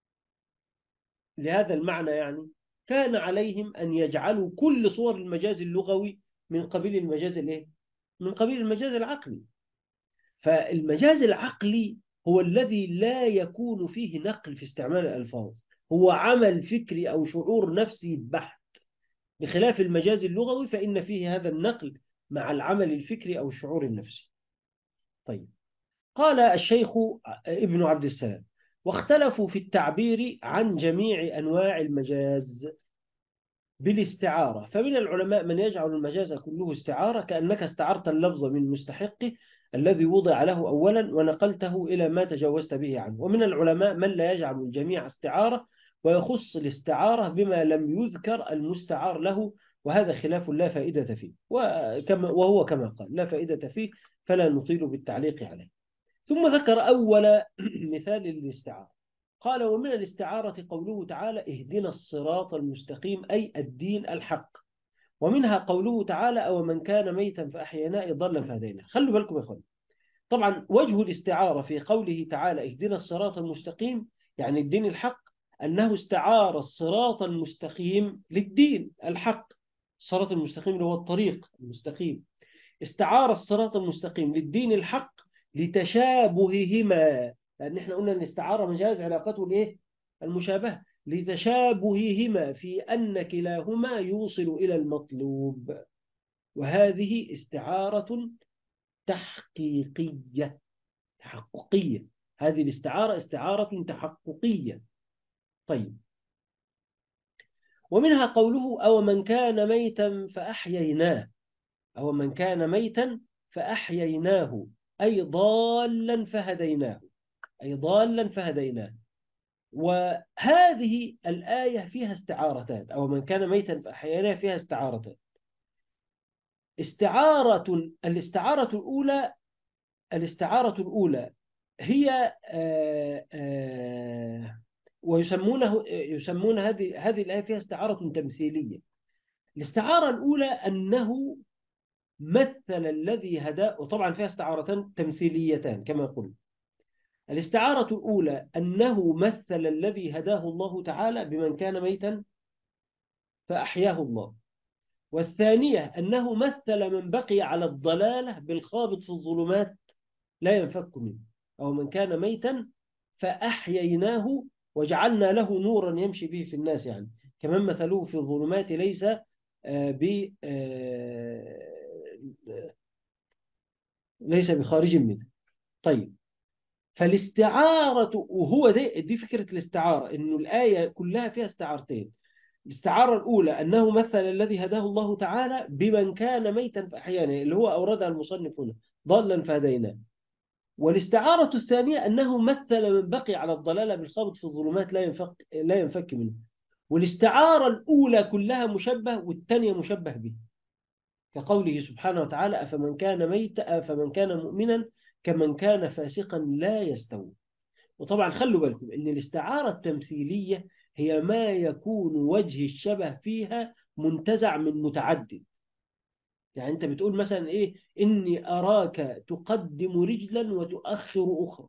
لهذا المعنى يعني كان عليهم أن يجعلوا كل صور المجاز اللغوي من قبيل المجاز الإيه؟ من قبيل المجاز العقلي. فالمجاز العقلي هو الذي لا يكون فيه نقل في استعمال الألفاظ، هو عمل فكري أو شعور نفسي بحت، بخلاف المجاز اللغوي فإن فيه هذا النقل مع العمل الفكري أو الشعور النفسي. طيب، قال الشيخ ابن عبد السلام: واختلفوا في التعبير عن جميع أنواع المجاز بالاستعارة، فمن العلماء من يجعل المجاز كله استعارة كأنك استعرت اللفظ من مستحقه الذي وضع له أولا ونقلته إلى ما تجوزت به عنه، ومن العلماء من لا يجعل الجميع استعارة ويخص الاستعارة بما لم يذكر المستعار له، وهذا خلاف لا فائدة فيه، وكما وهو كما قال لا فائدة فيه، فلا نطيل بالتعليق عليه. ثم ذكر أول مثال للاستعارة، قال: ومن الاستعارة قوله تعالى: اهدنا الصراط المستقيم، أي الدين الحق. ومنها قوله تعالى: أو من كان ميتا فأحييناه ضلا فهديناه. خلوا بالكم يا أخوان، طبعا وجه الاستعارة في قوله تعالى اهدنا الصراط المستقيم يعني الدين الحق، أنه استعار الصراط المستقيم للدين الحق، الصراط المستقيم اللي هو الطريق المستقيم، استعار الصراط المستقيم للدين الحق لتشابههما، لأن احنا قلنا أن الاستعارة مجاز علاقته الإيه؟ المشابهة، لتشابههما في أن كلاهما يوصل إلى المطلوب، وهذه استعارة تحقيقية تحققية هذه الاستعارة استعارة تحققية. طيب، ومنها قوله: أو من كان ميتا فأحييناه، أو من كان ميتا فأحييناه أي ضالا فهديناه، أي ضالا فهديناه. وهذه الآية فيها استعارتان، أو من كان ميتا فأحييناه فيها استعارتان. استعارة الاستعارة الأولى الاستعارة الأولى هي آآ آآ ويسمونه يسمون هذه هذه الآية فيها استعارة تمثيلية. الاستعارة الأولى أنه مثل الذي هداه، وطبعا فيها استعارتان تمثيليتان كما قلت. الاستعارة الأولى أنه مثل الذي هداه الله تعالى بمن كان ميتا فأحياه الله، والثانية أنه مثل من بقي على الضلالة بالخابط في الظلمات لا ينفك منه، أو من كان ميتا فأحييناه وجعلنا له نورا يمشي به في الناس، يعني كمان مثله في الظلمات ليس ب ليس بخارج منه. طيب، فالاستعارة، وهو دي, دي فكرة الاستعارة، إنه الآية كلها فيها استعارتين. الاستعارة الأولى أنه مثل الذي هداه الله تعالى بمن كان ميتا فأحيانه، اللي هو أوردها المصنف هنا ضالا فهديناه. والاستعارة الثانية أنه مثل من بقي على الضلالة بالخابط في الظلمات لا ينفك, لا ينفك منه. والاستعارة الأولى كلها مشبه والثانية مشبه به، كقوله سبحانه وتعالى: أفمن كان ميتا أفمن كان مؤمنا كمن كان فاسقا لا يستوي. وطبعا خلوا بالكم أن الاستعارة التمثيلية هي ما يكون وجه الشبه فيها منتزع من متعدد. يعني أنت بتقول مثلا إيه: إني أراك تقدم رجلا وتؤخر أخرى،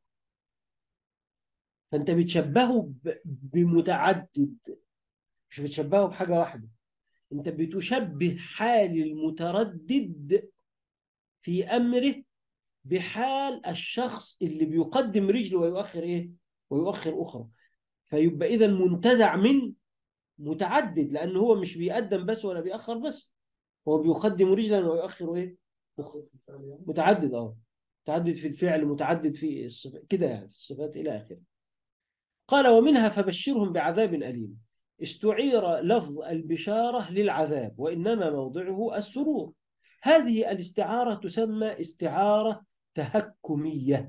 فأنت بتشبهه بمتعدد، مش بتشبهه بحاجة واحدة. أنت بتشبه حال المتردد في أمره بحال الشخص اللي بيقدم رجل ويؤخر إيه؟ ويؤخر أخرى. فيبقى إذا منتزع من متعدد، لأنه هو مش بيقدم بس ولا بيأخر بس، هو بيقدم رجلا ويؤخر إيه؟ متعدد أه متعدد في الفعل، متعدد في الصفات كده، يعني الصفات إلى آخره. قال: ومنها فبشرهم بعذاب أليم. استعير لفظ البشارة للعذاب، وإنما موضعه السرور، هذه الاستعارة تسمى استعارة تهكمية.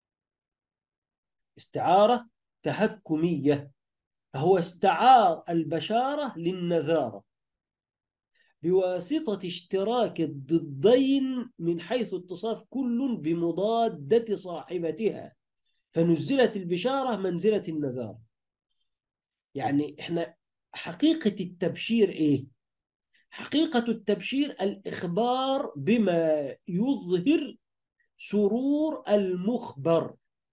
استعارة تهكمية، هو استعار البشارة للنذارة بواسطة اشتراك الضدين من حيث اتصاف كل بمضادة صاحبتها، فنزلت البشارة منزلة النذارة. يعني احنا حقيقة التبشير ايه؟ حقيقة التبشير الإخبار بما يظهر سرور المخبر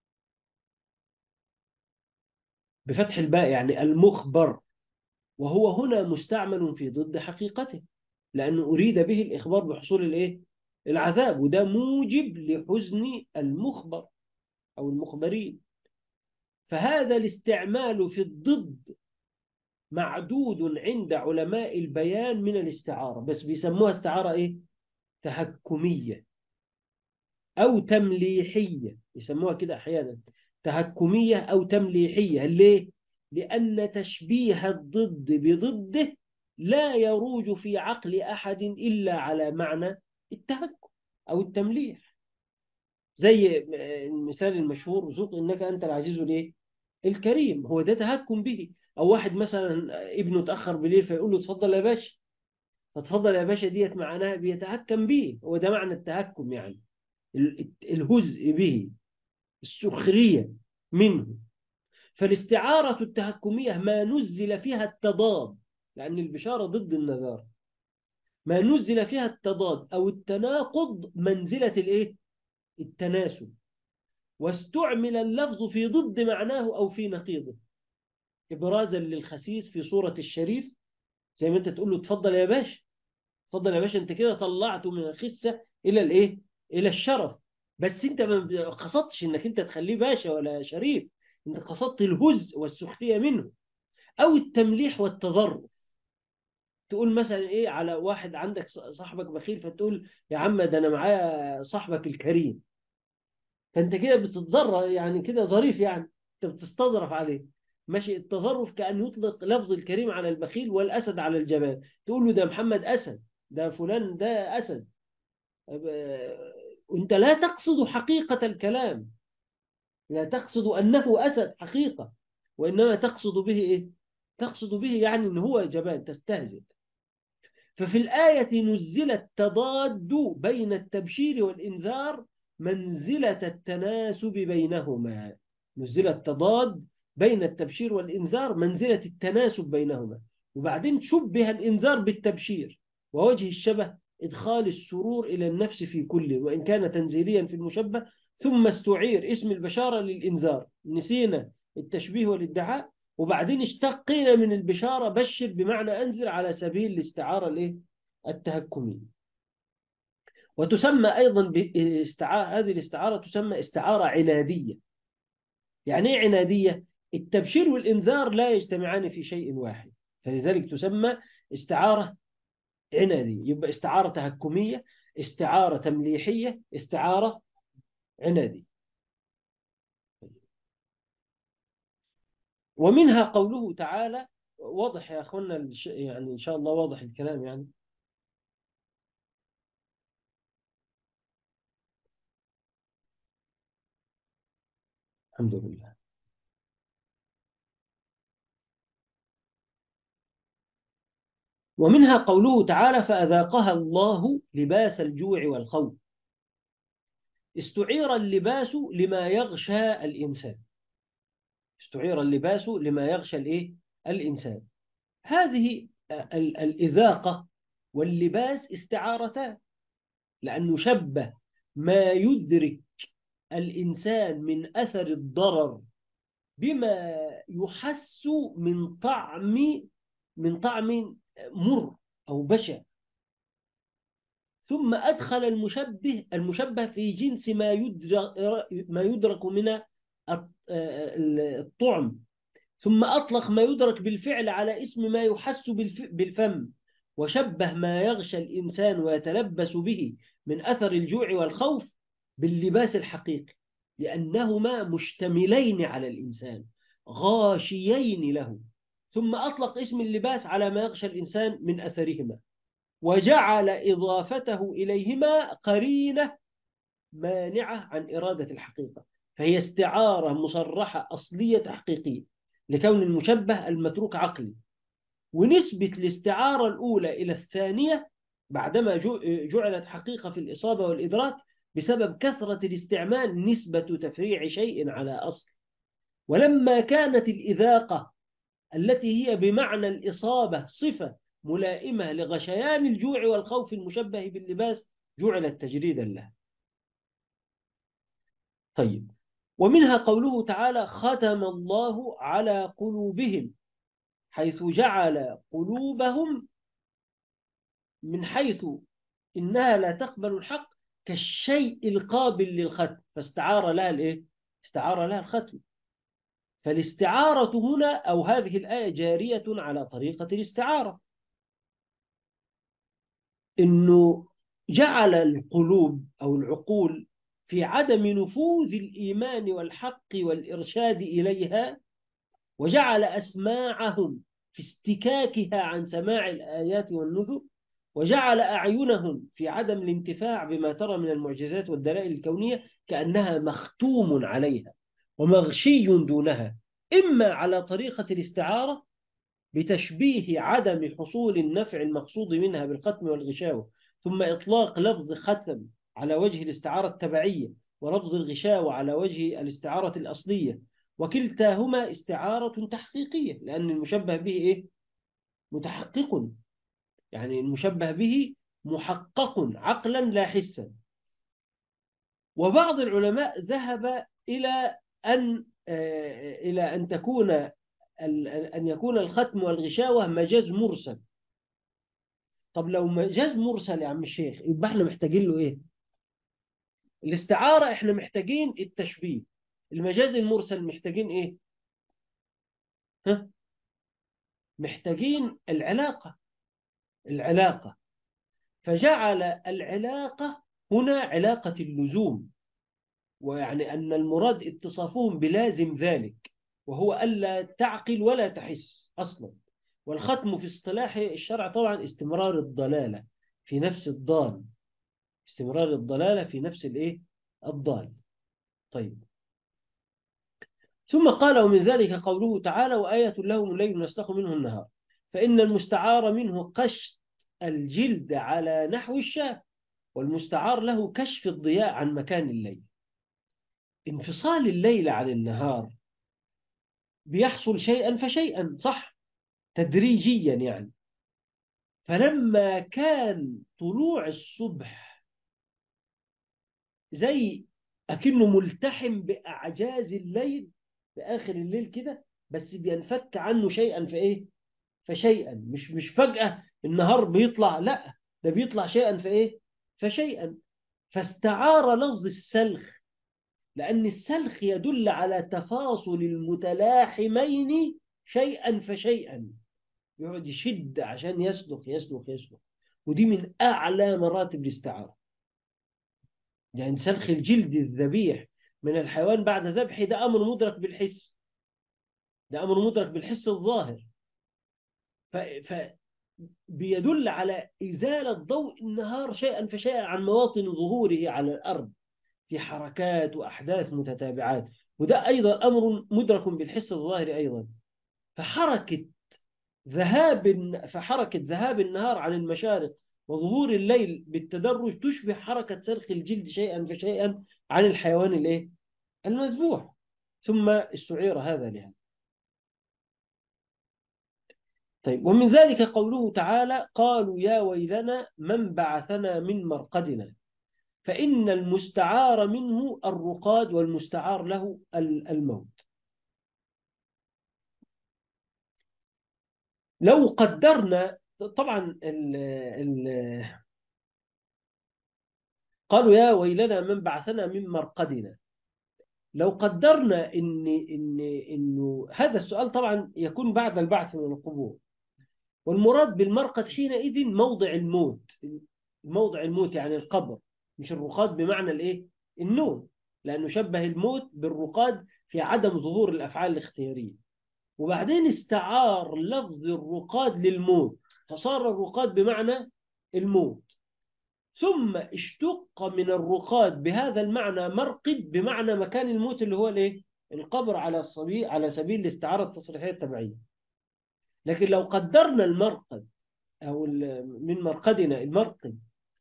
بفتح الباء، يعني المخبر، وهو هنا مستعمل في ضد حقيقته، لأنه أريد به الإخبار بحصول الإيه؟ العذاب، وده موجب لحزن المخبر أو المخبرين. فهذا الاستعمال في الضد معدود عند علماء البيان من الاستعارة، بس بيسموها استعارة إيه؟ تهكمية أو تمليحية، يسموها كده أحيانا تهكمية أو تمليحية. ليه؟ لأن تشبيه الضد بضده لا يروج في عقل أحد إلا على معنى التهكم أو التمليح. زي المثال المشهور ذوق إنك أنت العزيز الإيه؟ الكريم، هو ده تهكم به. أو واحد مثلا ابنه تأخر بالليل فيقول له اتفضل يا باشا، فتفضل يا باشا ديت معناها بيتهكم به، هو ده معنى التهكم، يعني الهزء به، السخرية منه. فالاستعارة التهكمية ما نزل فيها التضاد، لأن البشارة ضد النذارة، ما نزل فيها التضاد أو التناقض منزلة الإيه؟ التناسب، واستعمل اللفظ في ضد معناه أو في نقيضه، إبرازا للخسيس في صورة الشريف، زي ما أنت تقول له اتفضل يا باشا، اتفضل يا باشا، أنت كده طلعته من الخسة إلى الإيه؟ إلى الشرف. بس أنت ما قصدتش إنك أنت تخليه باشا ولا شريف، أنت قصدت الهزء والسخرية منه. أو التمليح والتضرر، تقول مثلا إيه على واحد عندك صاحبك بخيل، فتقول يا عم ده أنا معايا صاحبك الكريم، فأنت كده بتتضرر، يعني كده ظريف، يعني أنت بتستظرف عليه. ماشي، التظرف كأن يطلق لفظ الكريم على البخيل والأسد على الجبان، تقول له ده محمد أسد، ده فلان ده أسد، وأنت لا تقصد حقيقة الكلام، لا تقصد أنه أسد حقيقة، وإنما تقصد به إيه؟ تقصد به يعني أنه هو جبان، تستهزئ. ففي الآية نزل التضاد بين التبشير والإنذار منزلة التناسب بينهما، نزل التضاد بين التبشير والإنذار منزلة التناسب بينهما. وبعدين شبه الإنذار بالتبشير، ووجه الشبه إدخال السرور إلى النفس في كل، وإن كان تنزيليا في المشبه، ثم استعير اسم البشارة للإنذار، نسينا التشبيه والادعاء، وبعدين اشتقينا من البشارة بشر بمعنى أنذر على سبيل الاستعارة الايه؟ التهكمية. وتسمى أيضا باستعارة، هذه الاستعارة تسمى استعارة عنادية. يعني ايه عنادية؟ التبشير والإنذار لا يجتمعان في شيء واحد، فلذلك تسمى استعارة عنادية. يبقى استعارة تهكمية، استعارة تمليحية، استعارة عنادية. ومنها قوله تعالى، واضح يا أخوانا يعني إن شاء الله واضح الكلام يعني. الحمد لله. ومنها قوله تعالى فأذاقها الله لباس الجوع والخوف. استعير اللباس لما يغشى الإنسان، استعير اللباس لما يغشى الإيه؟ الإنسان. هذه ال- الإذاقة واللباس استعارتان، لأنه شبه ما يدرك الإنسان من أثر الضرر بما يحس من طعم من طعم مر أو بشع، ثم أدخل المشبه المشبه في جنس ما يدرك ما يدرك من الطعم، ثم أطلق ما يدرك بالفعل على اسم ما يحس بالفم، وشبه ما يغشى الإنسان ويتلبس به من أثر الجوع والخوف باللباس الحقيقي، لأنهما مشتملين على الإنسان غاشيين له، ثم أطلق اسم اللباس على ما يغشى الإنسان من أثرهما. وجعل إضافته إليهما قرينة مانعة عن إرادة الحقيقة، فهي استعارة مصرحة أصلية تحقيقية لكون المشبه المتروك عقلي. ونسبة الاستعارة الأولى إلى الثانية بعدما جعلت حقيقة في الإصابة والإدراك بسبب كثرة الاستعمال نسبة تفريع شيء على أصل. ولما كانت الإذاقة التي هي بمعنى الإصابة صفة ملائمة لغشيان الجوع والخوف المشبه باللباس جعلت تجريدا له. طيب، ومنها قوله تعالى: ختم الله على قلوبهم، حيث جعل قلوبهم من حيث إنها لا تقبل الحق كالشيء القابل للختم، فاستعار لها الإيه؟ استعار لها الختم. فالاستعارة هنا أو هذه الآية جارية على طريقة الاستعارة، إنه جعل القلوب أو العقول في عدم نفوذ الإيمان والحق والإرشاد إليها، وجعل أسماعهم في استكاكها عن سماع الآيات والنذر، وجعل أعينهم في عدم الانتفاع بما ترى من المعجزات والدلائل الكونية كأنها مختوم عليها ومغشي دونها، إما على طريقة الاستعارة بتشبيه عدم حصول النفع المقصود منها بالختم والغشاوة، ثم إطلاق لفظ ختم على وجه الاستعارة التبعية ولفظ الغشاوة على وجه الاستعارة الأصلية، وكلتاهما استعارة تحقيقية، لأن المشبه به إيه؟ متحقق، يعني المشبه به محقق عقلا لا حسا. وبعض العلماء ذهب إلى أن إلى أن تكون أن يكون الختم والغشاوة مجاز مرسل. طب لو مجاز مرسل يا عم الشيخ يبقى احنا محتاجين له ايه؟ الاستعارة احنا محتاجين التشبيه، المجاز المرسل محتاجين ايه؟ ها؟ محتاجين العلاقة العلاقة فجعل العلاقة هنا علاقة اللزوم، ويعني أن المراد اتصافهم بلازم ذلك، وهو ألا تعقل ولا تحس أصلا. والختم في اصطلاح الشرع طبعا استمرار الضلالة في نفس الضال، استمرار الضلالة في نفس الايه؟ الضال. طيب، ثم قال: ومن ذلك قوله تعالى: وآية لهم الليل نسلخ منه النهار، فإن المستعار منه قشط الجلد على نحو الشاة، والمستعار له كشف الضياء عن مكان الليل. انفصال الليل عن النهار بيحصل شيئا فشيئا، صح؟ تدريجيا يعني. فلما كان طلوع الصبح زي أكنه ملتحم بأعجاز الليل في آخر الليل كده، بس بينفك عنه شيئا فإيه؟ فشيئا، مش مش فجأة النهار بيطلع، لا، ده بيطلع شيئا فإيه؟ فشيئا. فاستعار لفظ السلخ، لأن السلخ يدل على تفاصل المتلاحمين شيئا فشيئا، يقعد يشد عشان يسلخ يسلخ يسلخ، ودي من أعلى مراتب الاستعارة. يعني سلخ الجلد الذبيح من الحيوان بعد ذبحه ده أمر مدرك بالحس، ده أمر مدرك بالحس الظاهر، ف... ف... بيدل على إزالة ضوء النهار شيئا فشيئا عن مواطن ظهوره على الأرض في حركات وأحداث متتابعات، وده أيضا أمر مدرك بالحس الظاهر أيضا. فحركة ذهاب فحركة ذهاب النهار عن المشارق وظهور الليل بالتدرج تشبه حركة سلخ الجلد شيئا فشيئا عن الحيوان الايه؟ المذبوح. ثم استعير هذا لهذا. طيب، ومن ذلك قوله تعالى: قالوا يا ويلنا من بعثنا من مرقدنا، فإن المستعار منه الرقاد والمستعار له الموت. لو قدرنا طبعا ال ال قالوا يا ويلنا من بعثنا من مرقدنا، لو قدرنا إن إن إنه هذا السؤال طبعا يكون بعد البعث من القبور، والمراد بالمرقد حينئذ موضع الموت، موضع الموت يعني القبر، مش الرقاد بمعنى الايه؟ النوم، لأنه شبه الموت بالرقاد في عدم ظهور الأفعال الاختيارية. وبعدين استعار لفظ الرقاد للموت، فصار الرقاد بمعنى الموت، ثم اشتق من الرقاد بهذا المعنى مرقد بمعنى مكان الموت اللي هو الايه؟ القبر، على السبيل على سبيل الاستعارة التصريحية التبعية. لكن لو قدرنا المرقد أو من مرقدنا المرقد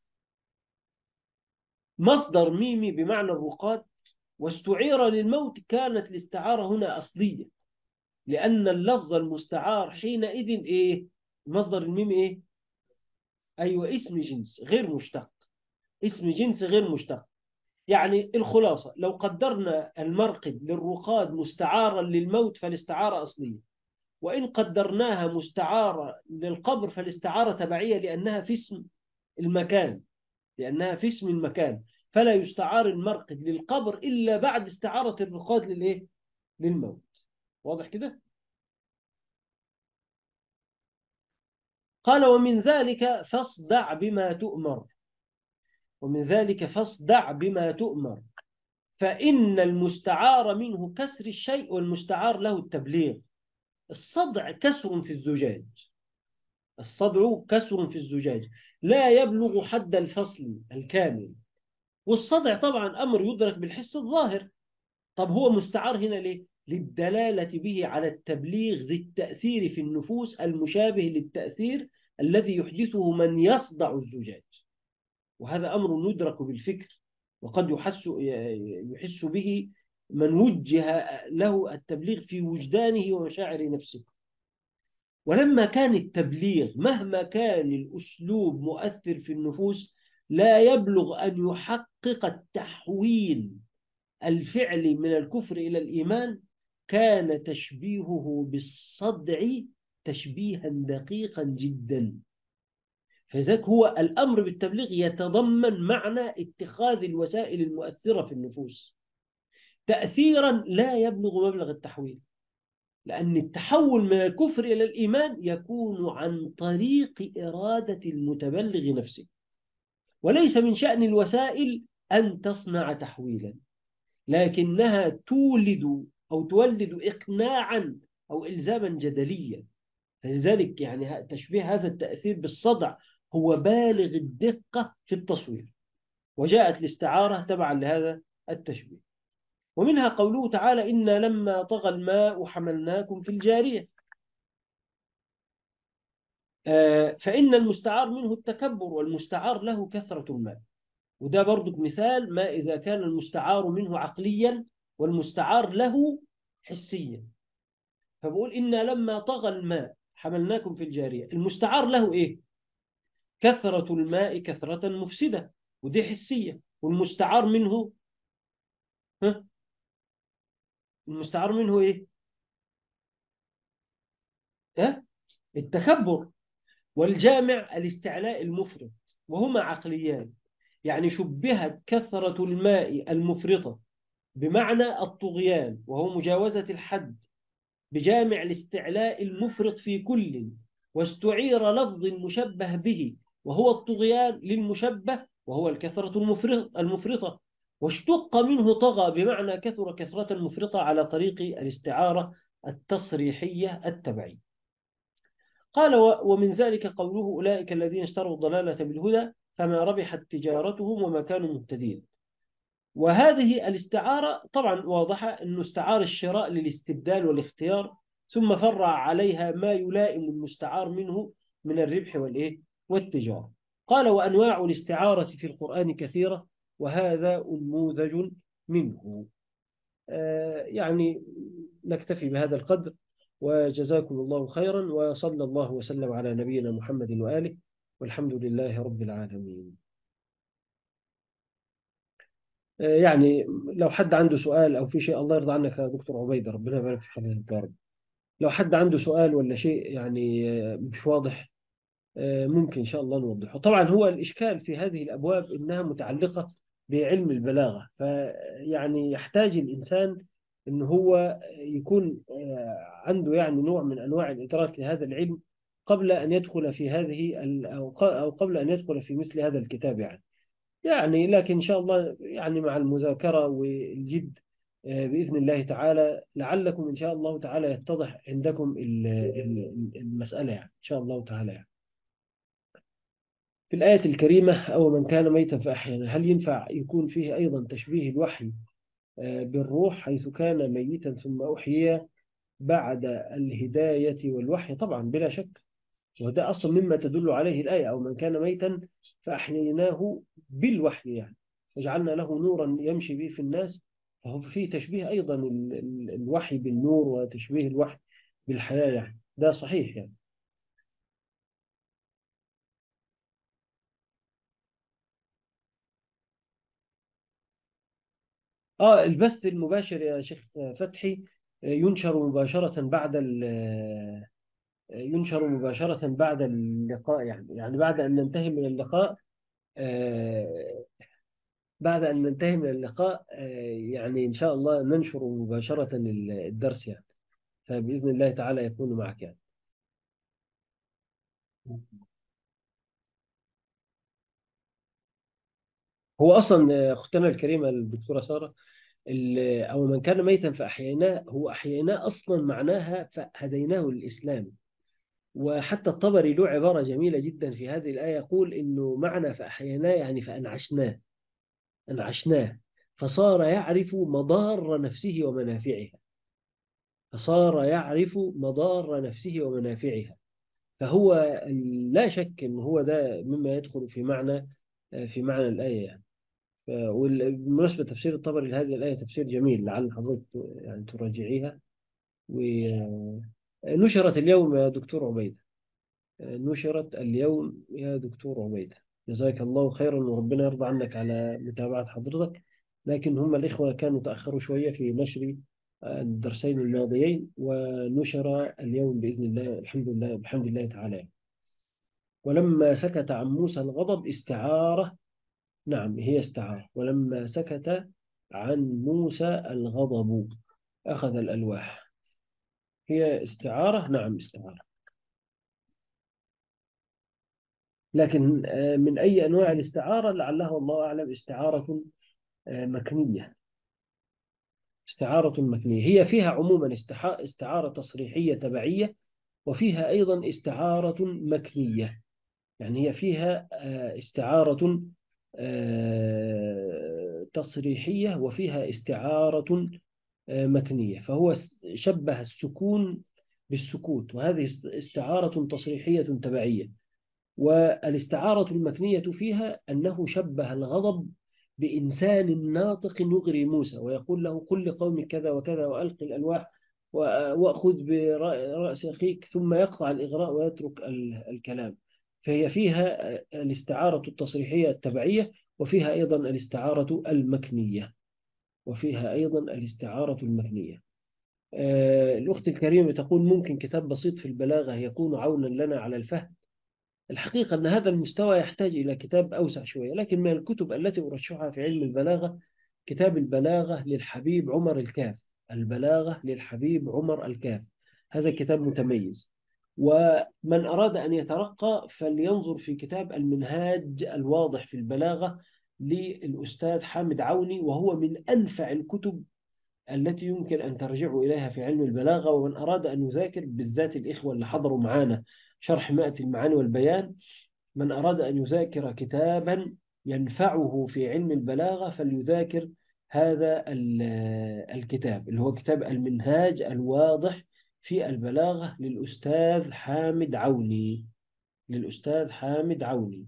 مصدر ميمي بمعنى الرقاد واستعير للموت، كانت الاستعارة هنا أصلية، لأن اللفظ المستعار حينئذ إيه؟ مصدر الميم إيه؟ أيوة، اسم جنس غير مشتق، اسم جنس غير مشتق. يعني الخلاصة، لو قدرنا المرقد للرقاد مستعارا للموت فالاستعارة أصلية، وإن قدرناها مستعارة للقبر فالاستعارة تبعية، لأنها في اسم المكان، لأنها في اسم المكان، فلا يستعار المرقد للقبر إلا بعد استعارة الرقاد للإيه؟ للموت. واضح كده؟ قال ومن ذلك فاصدع بما تؤمر، ومن ذلك فاصدع بما تؤمر، فإن المستعار منه كسر الشيء والمستعار له التبليغ. الصدع كسر في الزجاج، الصدع كسر في الزجاج لا يبلغ حد الفصل الكامل، والصدع طبعا أمر يدرك بالحس الظاهر. طب هو مستعار هنا ليه؟ للدلالة به على التبليغ ذي التأثير في النفوس المشابه للتأثير الذي يحدثه من يصدع الزجاج، وهذا أمر يدرك بالفكر، وقد يحس يحس به من وجه له التبليغ في وجدانه ومشاعر نفسه. ولما كان التبليغ مهما كان الأسلوب مؤثر في النفوس لا يبلغ أن يحقق التحويل الفعلي من الكفر إلى الإيمان، كان تشبيهه بالصدع تشبيها دقيقا جدا. فذلك هو الأمر بالتبليغ يتضمن معنى اتخاذ الوسائل المؤثرة في النفوس تأثيرا لا يبلغ مبلغ التحويل، لأن التحول من الكفر إلى الإيمان يكون عن طريق إرادة المتبلغ نفسه، وليس من شأن الوسائل أن تصنع تحويلا، لكنها تولد أو تولد إقناعا أو إلزاما جدليا. فلذلك يعني تشبيه هذا التأثير بالصدع هو بالغ الدقة في التصوير، وجاءت الاستعارة تبعا لهذا التشبيه. ومنها قوله تعالى إنا لما طغى الماء حملناكم في الجارية، فإن المستعار منه التكبر والمستعار له كثرة الماء، وده برضو مثال ما إذا كان المستعار منه عقليا والمستعار له حسيا. فبقول إنا لما طغى الماء حملناكم في الجارية، المستعار له إيه؟ كثرة الماء كثرة مفسدة، ودي حسية. والمستعار منه ها؟ المستعار منه إيه؟ ها؟ التكبر. والجامع الاستعلاء المفرط، وهما عقليان. يعني شبهت كثرة الماء المفرطة بمعنى الطغيان وهو مجاوزة الحد بجامع الاستعلاء المفرط في كل، واستعير لفظ المشبه به وهو الطغيان للمشبه وهو الكثرة المفرطة، واشتق منه طغى بمعنى كثر كثرة مفرطة على طريق الاستعارة التصريحية التبعية. قال ومن ذلك قوله أولئك الذين اشتروا الضلالة بالهدى فما ربحت تجارتهم وما كانوا مهتدين. وهذه الاستعارة طبعا واضحة أنه استعار الشراء للاستبدال والاختيار، ثم فرع عليها ما يلائم المستعار منه من الربح والإيه؟ والتجارة. قال وأنواع الاستعارة في القرآن كثيرة، وهذا نموذج منه. آه يعني نكتفي بهذا القدر، وجزاكم الله خيرا، وصلى الله وسلم على نبينا محمد وآله، والحمد لله رب العالمين. يعني لو حد عنده سؤال أو في شيء، الله يرضى عنك يا دكتور عبيدة، ربنا يبارك في حضرتك يا رب. لو حد عنده سؤال ولا شيء يعني مش واضح، ممكن إن شاء الله نوضحه. طبعا هو الإشكال في هذه الأبواب إنها متعلقة بعلم البلاغة، فيعني يحتاج الإنسان إن هو يكون عنده يعني نوع من أنواع الإدراك لهذا العلم قبل أن يدخل في هذه أو قبل أن يدخل في مثل هذا الكتاب يعني. يعني لكن إن شاء الله يعني مع المذاكرة والجد بإذن الله تعالى لعلكم إن شاء الله تعالى يتضح عندكم المسألة يعني إن شاء الله تعالى يعني. في الآية الكريمة أو من كان ميتا فأحيانا، هل ينفع يكون فيه أيضا تشبيه الوحي آه، بالروح حيث كان ميتا ثم أحيي بعد الهداية والوحي؟ طبعا بلا شك، وده أصلا مما تدل عليه الآية، أو من كان ميتا فأحييناه بالوحي يعني وجعلنا له نورا يمشي به في الناس. فهو فيه تشبيه أيضا ال- ال- الوحي بالنور، وتشبيه الوحي بالحياة، يعني ده صحيح يعني. آه البث المباشر يا شيخ فتحي آه، ينشر مباشرة بعد ال- آه، ينشر مباشرة بعد اللقاء، يعني يعني بعد أن ننتهي من اللقاء. آه، بعد أن ننتهي من اللقاء آه، يعني إن شاء الله ننشر مباشرة الدرس يعني، فبإذن الله تعالى يكون معك يعني. هو أصلا آه، أختنا الكريمة الدكتورة سارة، ال- أو من كان ميتا فأحييناه، هو أحييناه أصلا معناها فهديناه الإسلام. وحتى الطبري له عبارة جميلة جدا في هذه الآية، يقول إنه معنى فأحييناه يعني فأنعشناه، أنعشناه فصار يعرف مضار نفسه ومنافعها، فصار يعرف مضار نفسه ومنافعها. فهو لا شك ان هو ده مما يدخل في معنى في معنى الآية يعني. ف- وبالمناسبة تفسير الطبري لهذه الآية تفسير جميل، لعل حضرتك يعني تراجعيها. ونشرت اليوم يا دكتور عبيدة، نشرت اليوم يا دكتور عبيدة، جزاك الله خيرا وربنا يرضى عنك على متابعة حضرتك. لكن هم الإخوة كانوا تأخروا شوية في نشر الدرسين الماضيين، ونشر اليوم بإذن الله، الحمد لله بحمد الله تعالى. ولما سكت عن موسى الغضب استعارة، نعم هي استعارة، ولما سكت عن موسى الغضب أخذ الألواح. هي استعارة، نعم استعارة. لكن آه، من أي أنواع الاستعارة لعلها والله أعلم استعارة آه، مكنية. استعارة مكنية هي فيها عموما استحا- استعارة تصريحية تبعية، وفيها أيضا استعارة مكنية. يعني هي فيها آه، استعارة آه، تصريحية، وفيها استعارة آه، مكنية. فهو شبه السكون بالسكوت، وهذه استعارة تصريحية تبعية. والاستعارة المكنية فيها أنه شبه الغضب بإنسان ناطق يغري موسى ويقول له قل لقوم كذا وكذا وألق الألواح وأخذ برأس أخيك، ثم يقطع الإغراء ويترك ال- الكلام. فهي فيها الاستعارة التصريحية التبعية، وفيها أيضا الاستعارة المكنية، وفيها أيضا الاستعارة المكنية. آه، الأخت الكريمة تقول ممكن كتاب بسيط في البلاغة يكون عونا لنا على الفهم. الحقيقة أن هذا المستوى يحتاج إلى كتاب أوسع شوية، لكن من الكتب التي أرشحها في علم البلاغة كتاب البلاغة للحبيب عمر الكاف. البلاغة للحبيب عمر الكاف، هذا كتاب متميز. ومن أراد أن يترقى فلينظر في كتاب المنهاج الواضح في البلاغة للأستاذ حامد عوني، وهو من أنفع الكتب التي يمكن أن ترجعوا إليها في علم البلاغة. ومن أراد أن يذاكر، بالذات الإخوة اللي حضروا معانا شرح مائة المعاني والبيان، من أراد أن يذاكر كتابا ينفعه في علم البلاغة فليذاكر هذا ال- الكتاب، اللي هو كتاب المنهاج الواضح في البلاغة للأستاذ حامد عوني. للأستاذ حامد عوني.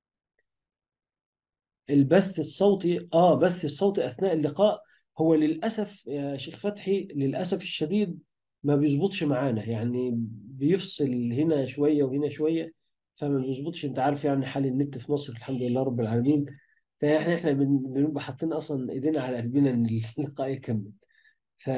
البث الصوتي، آه بث الصوتي أثناء اللقاء، هو للأسف يا شيخ فتحي للأسف الشديد ما بيظبطش معانا، يعني بيفصل هنا شوية وهنا شوية، فما بيظبطش. أنت عارف يعني حال النت في مصر الحمد لله رب العالمين. فإحنا إحنا بن- بنبقى حاطين أصلا إيدينا على قلبنا إن اللقاء يكمل. ف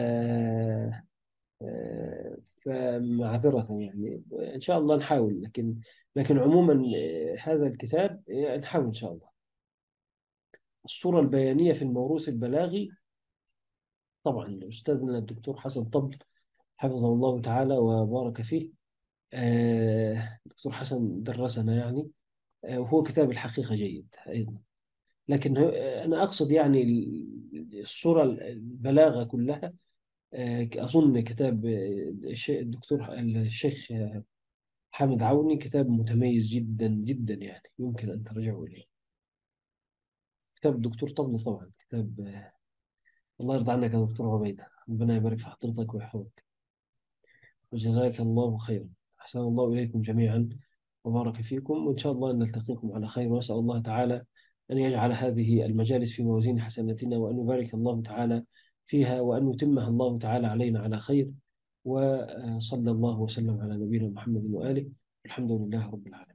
آه، فمعذرة يعني إن شاء الله نحاول، لكن لكن عموما آه، هذا الكتاب آه، نحاول إن شاء الله. الصورة البيانية في الموروث البلاغي، طبعا أستاذنا الدكتور حسن طبل حفظه الله تعالى وبارك فيه. آه، دكتور حسن درسنا يعني، آه، وهو كتاب الحقيقة جيد أيضا. لكن هو- آه، أنا أقصد يعني ال- الصورة البلاغة كلها. آه، أظن كتاب آه، الشيخ- الدكتور الشيخ حامد عوني، كتاب متميز جدا جدا، يعني يمكن أن ترجعوا إليه. كتاب الدكتور طبل طبعا، كتاب آه، الله يرضى عنك يا دكتور عبيدة، ربنا يبارك في حضرتك ويحفظك، وجزاك الله خيرا. أحسن الله إليكم جميعا وبارك فيكم، وإن شاء الله أن نلتقيكم على خير، وأسأل الله تعالى أن يجعل هذه المجالس في موازين حسناتنا، وأن يبارك الله تعالى فيها، وأن يتمها الله تعالى علينا على خير. وصلى الله وسلم على نبينا محمد وآله. الحمد لله رب العالمين.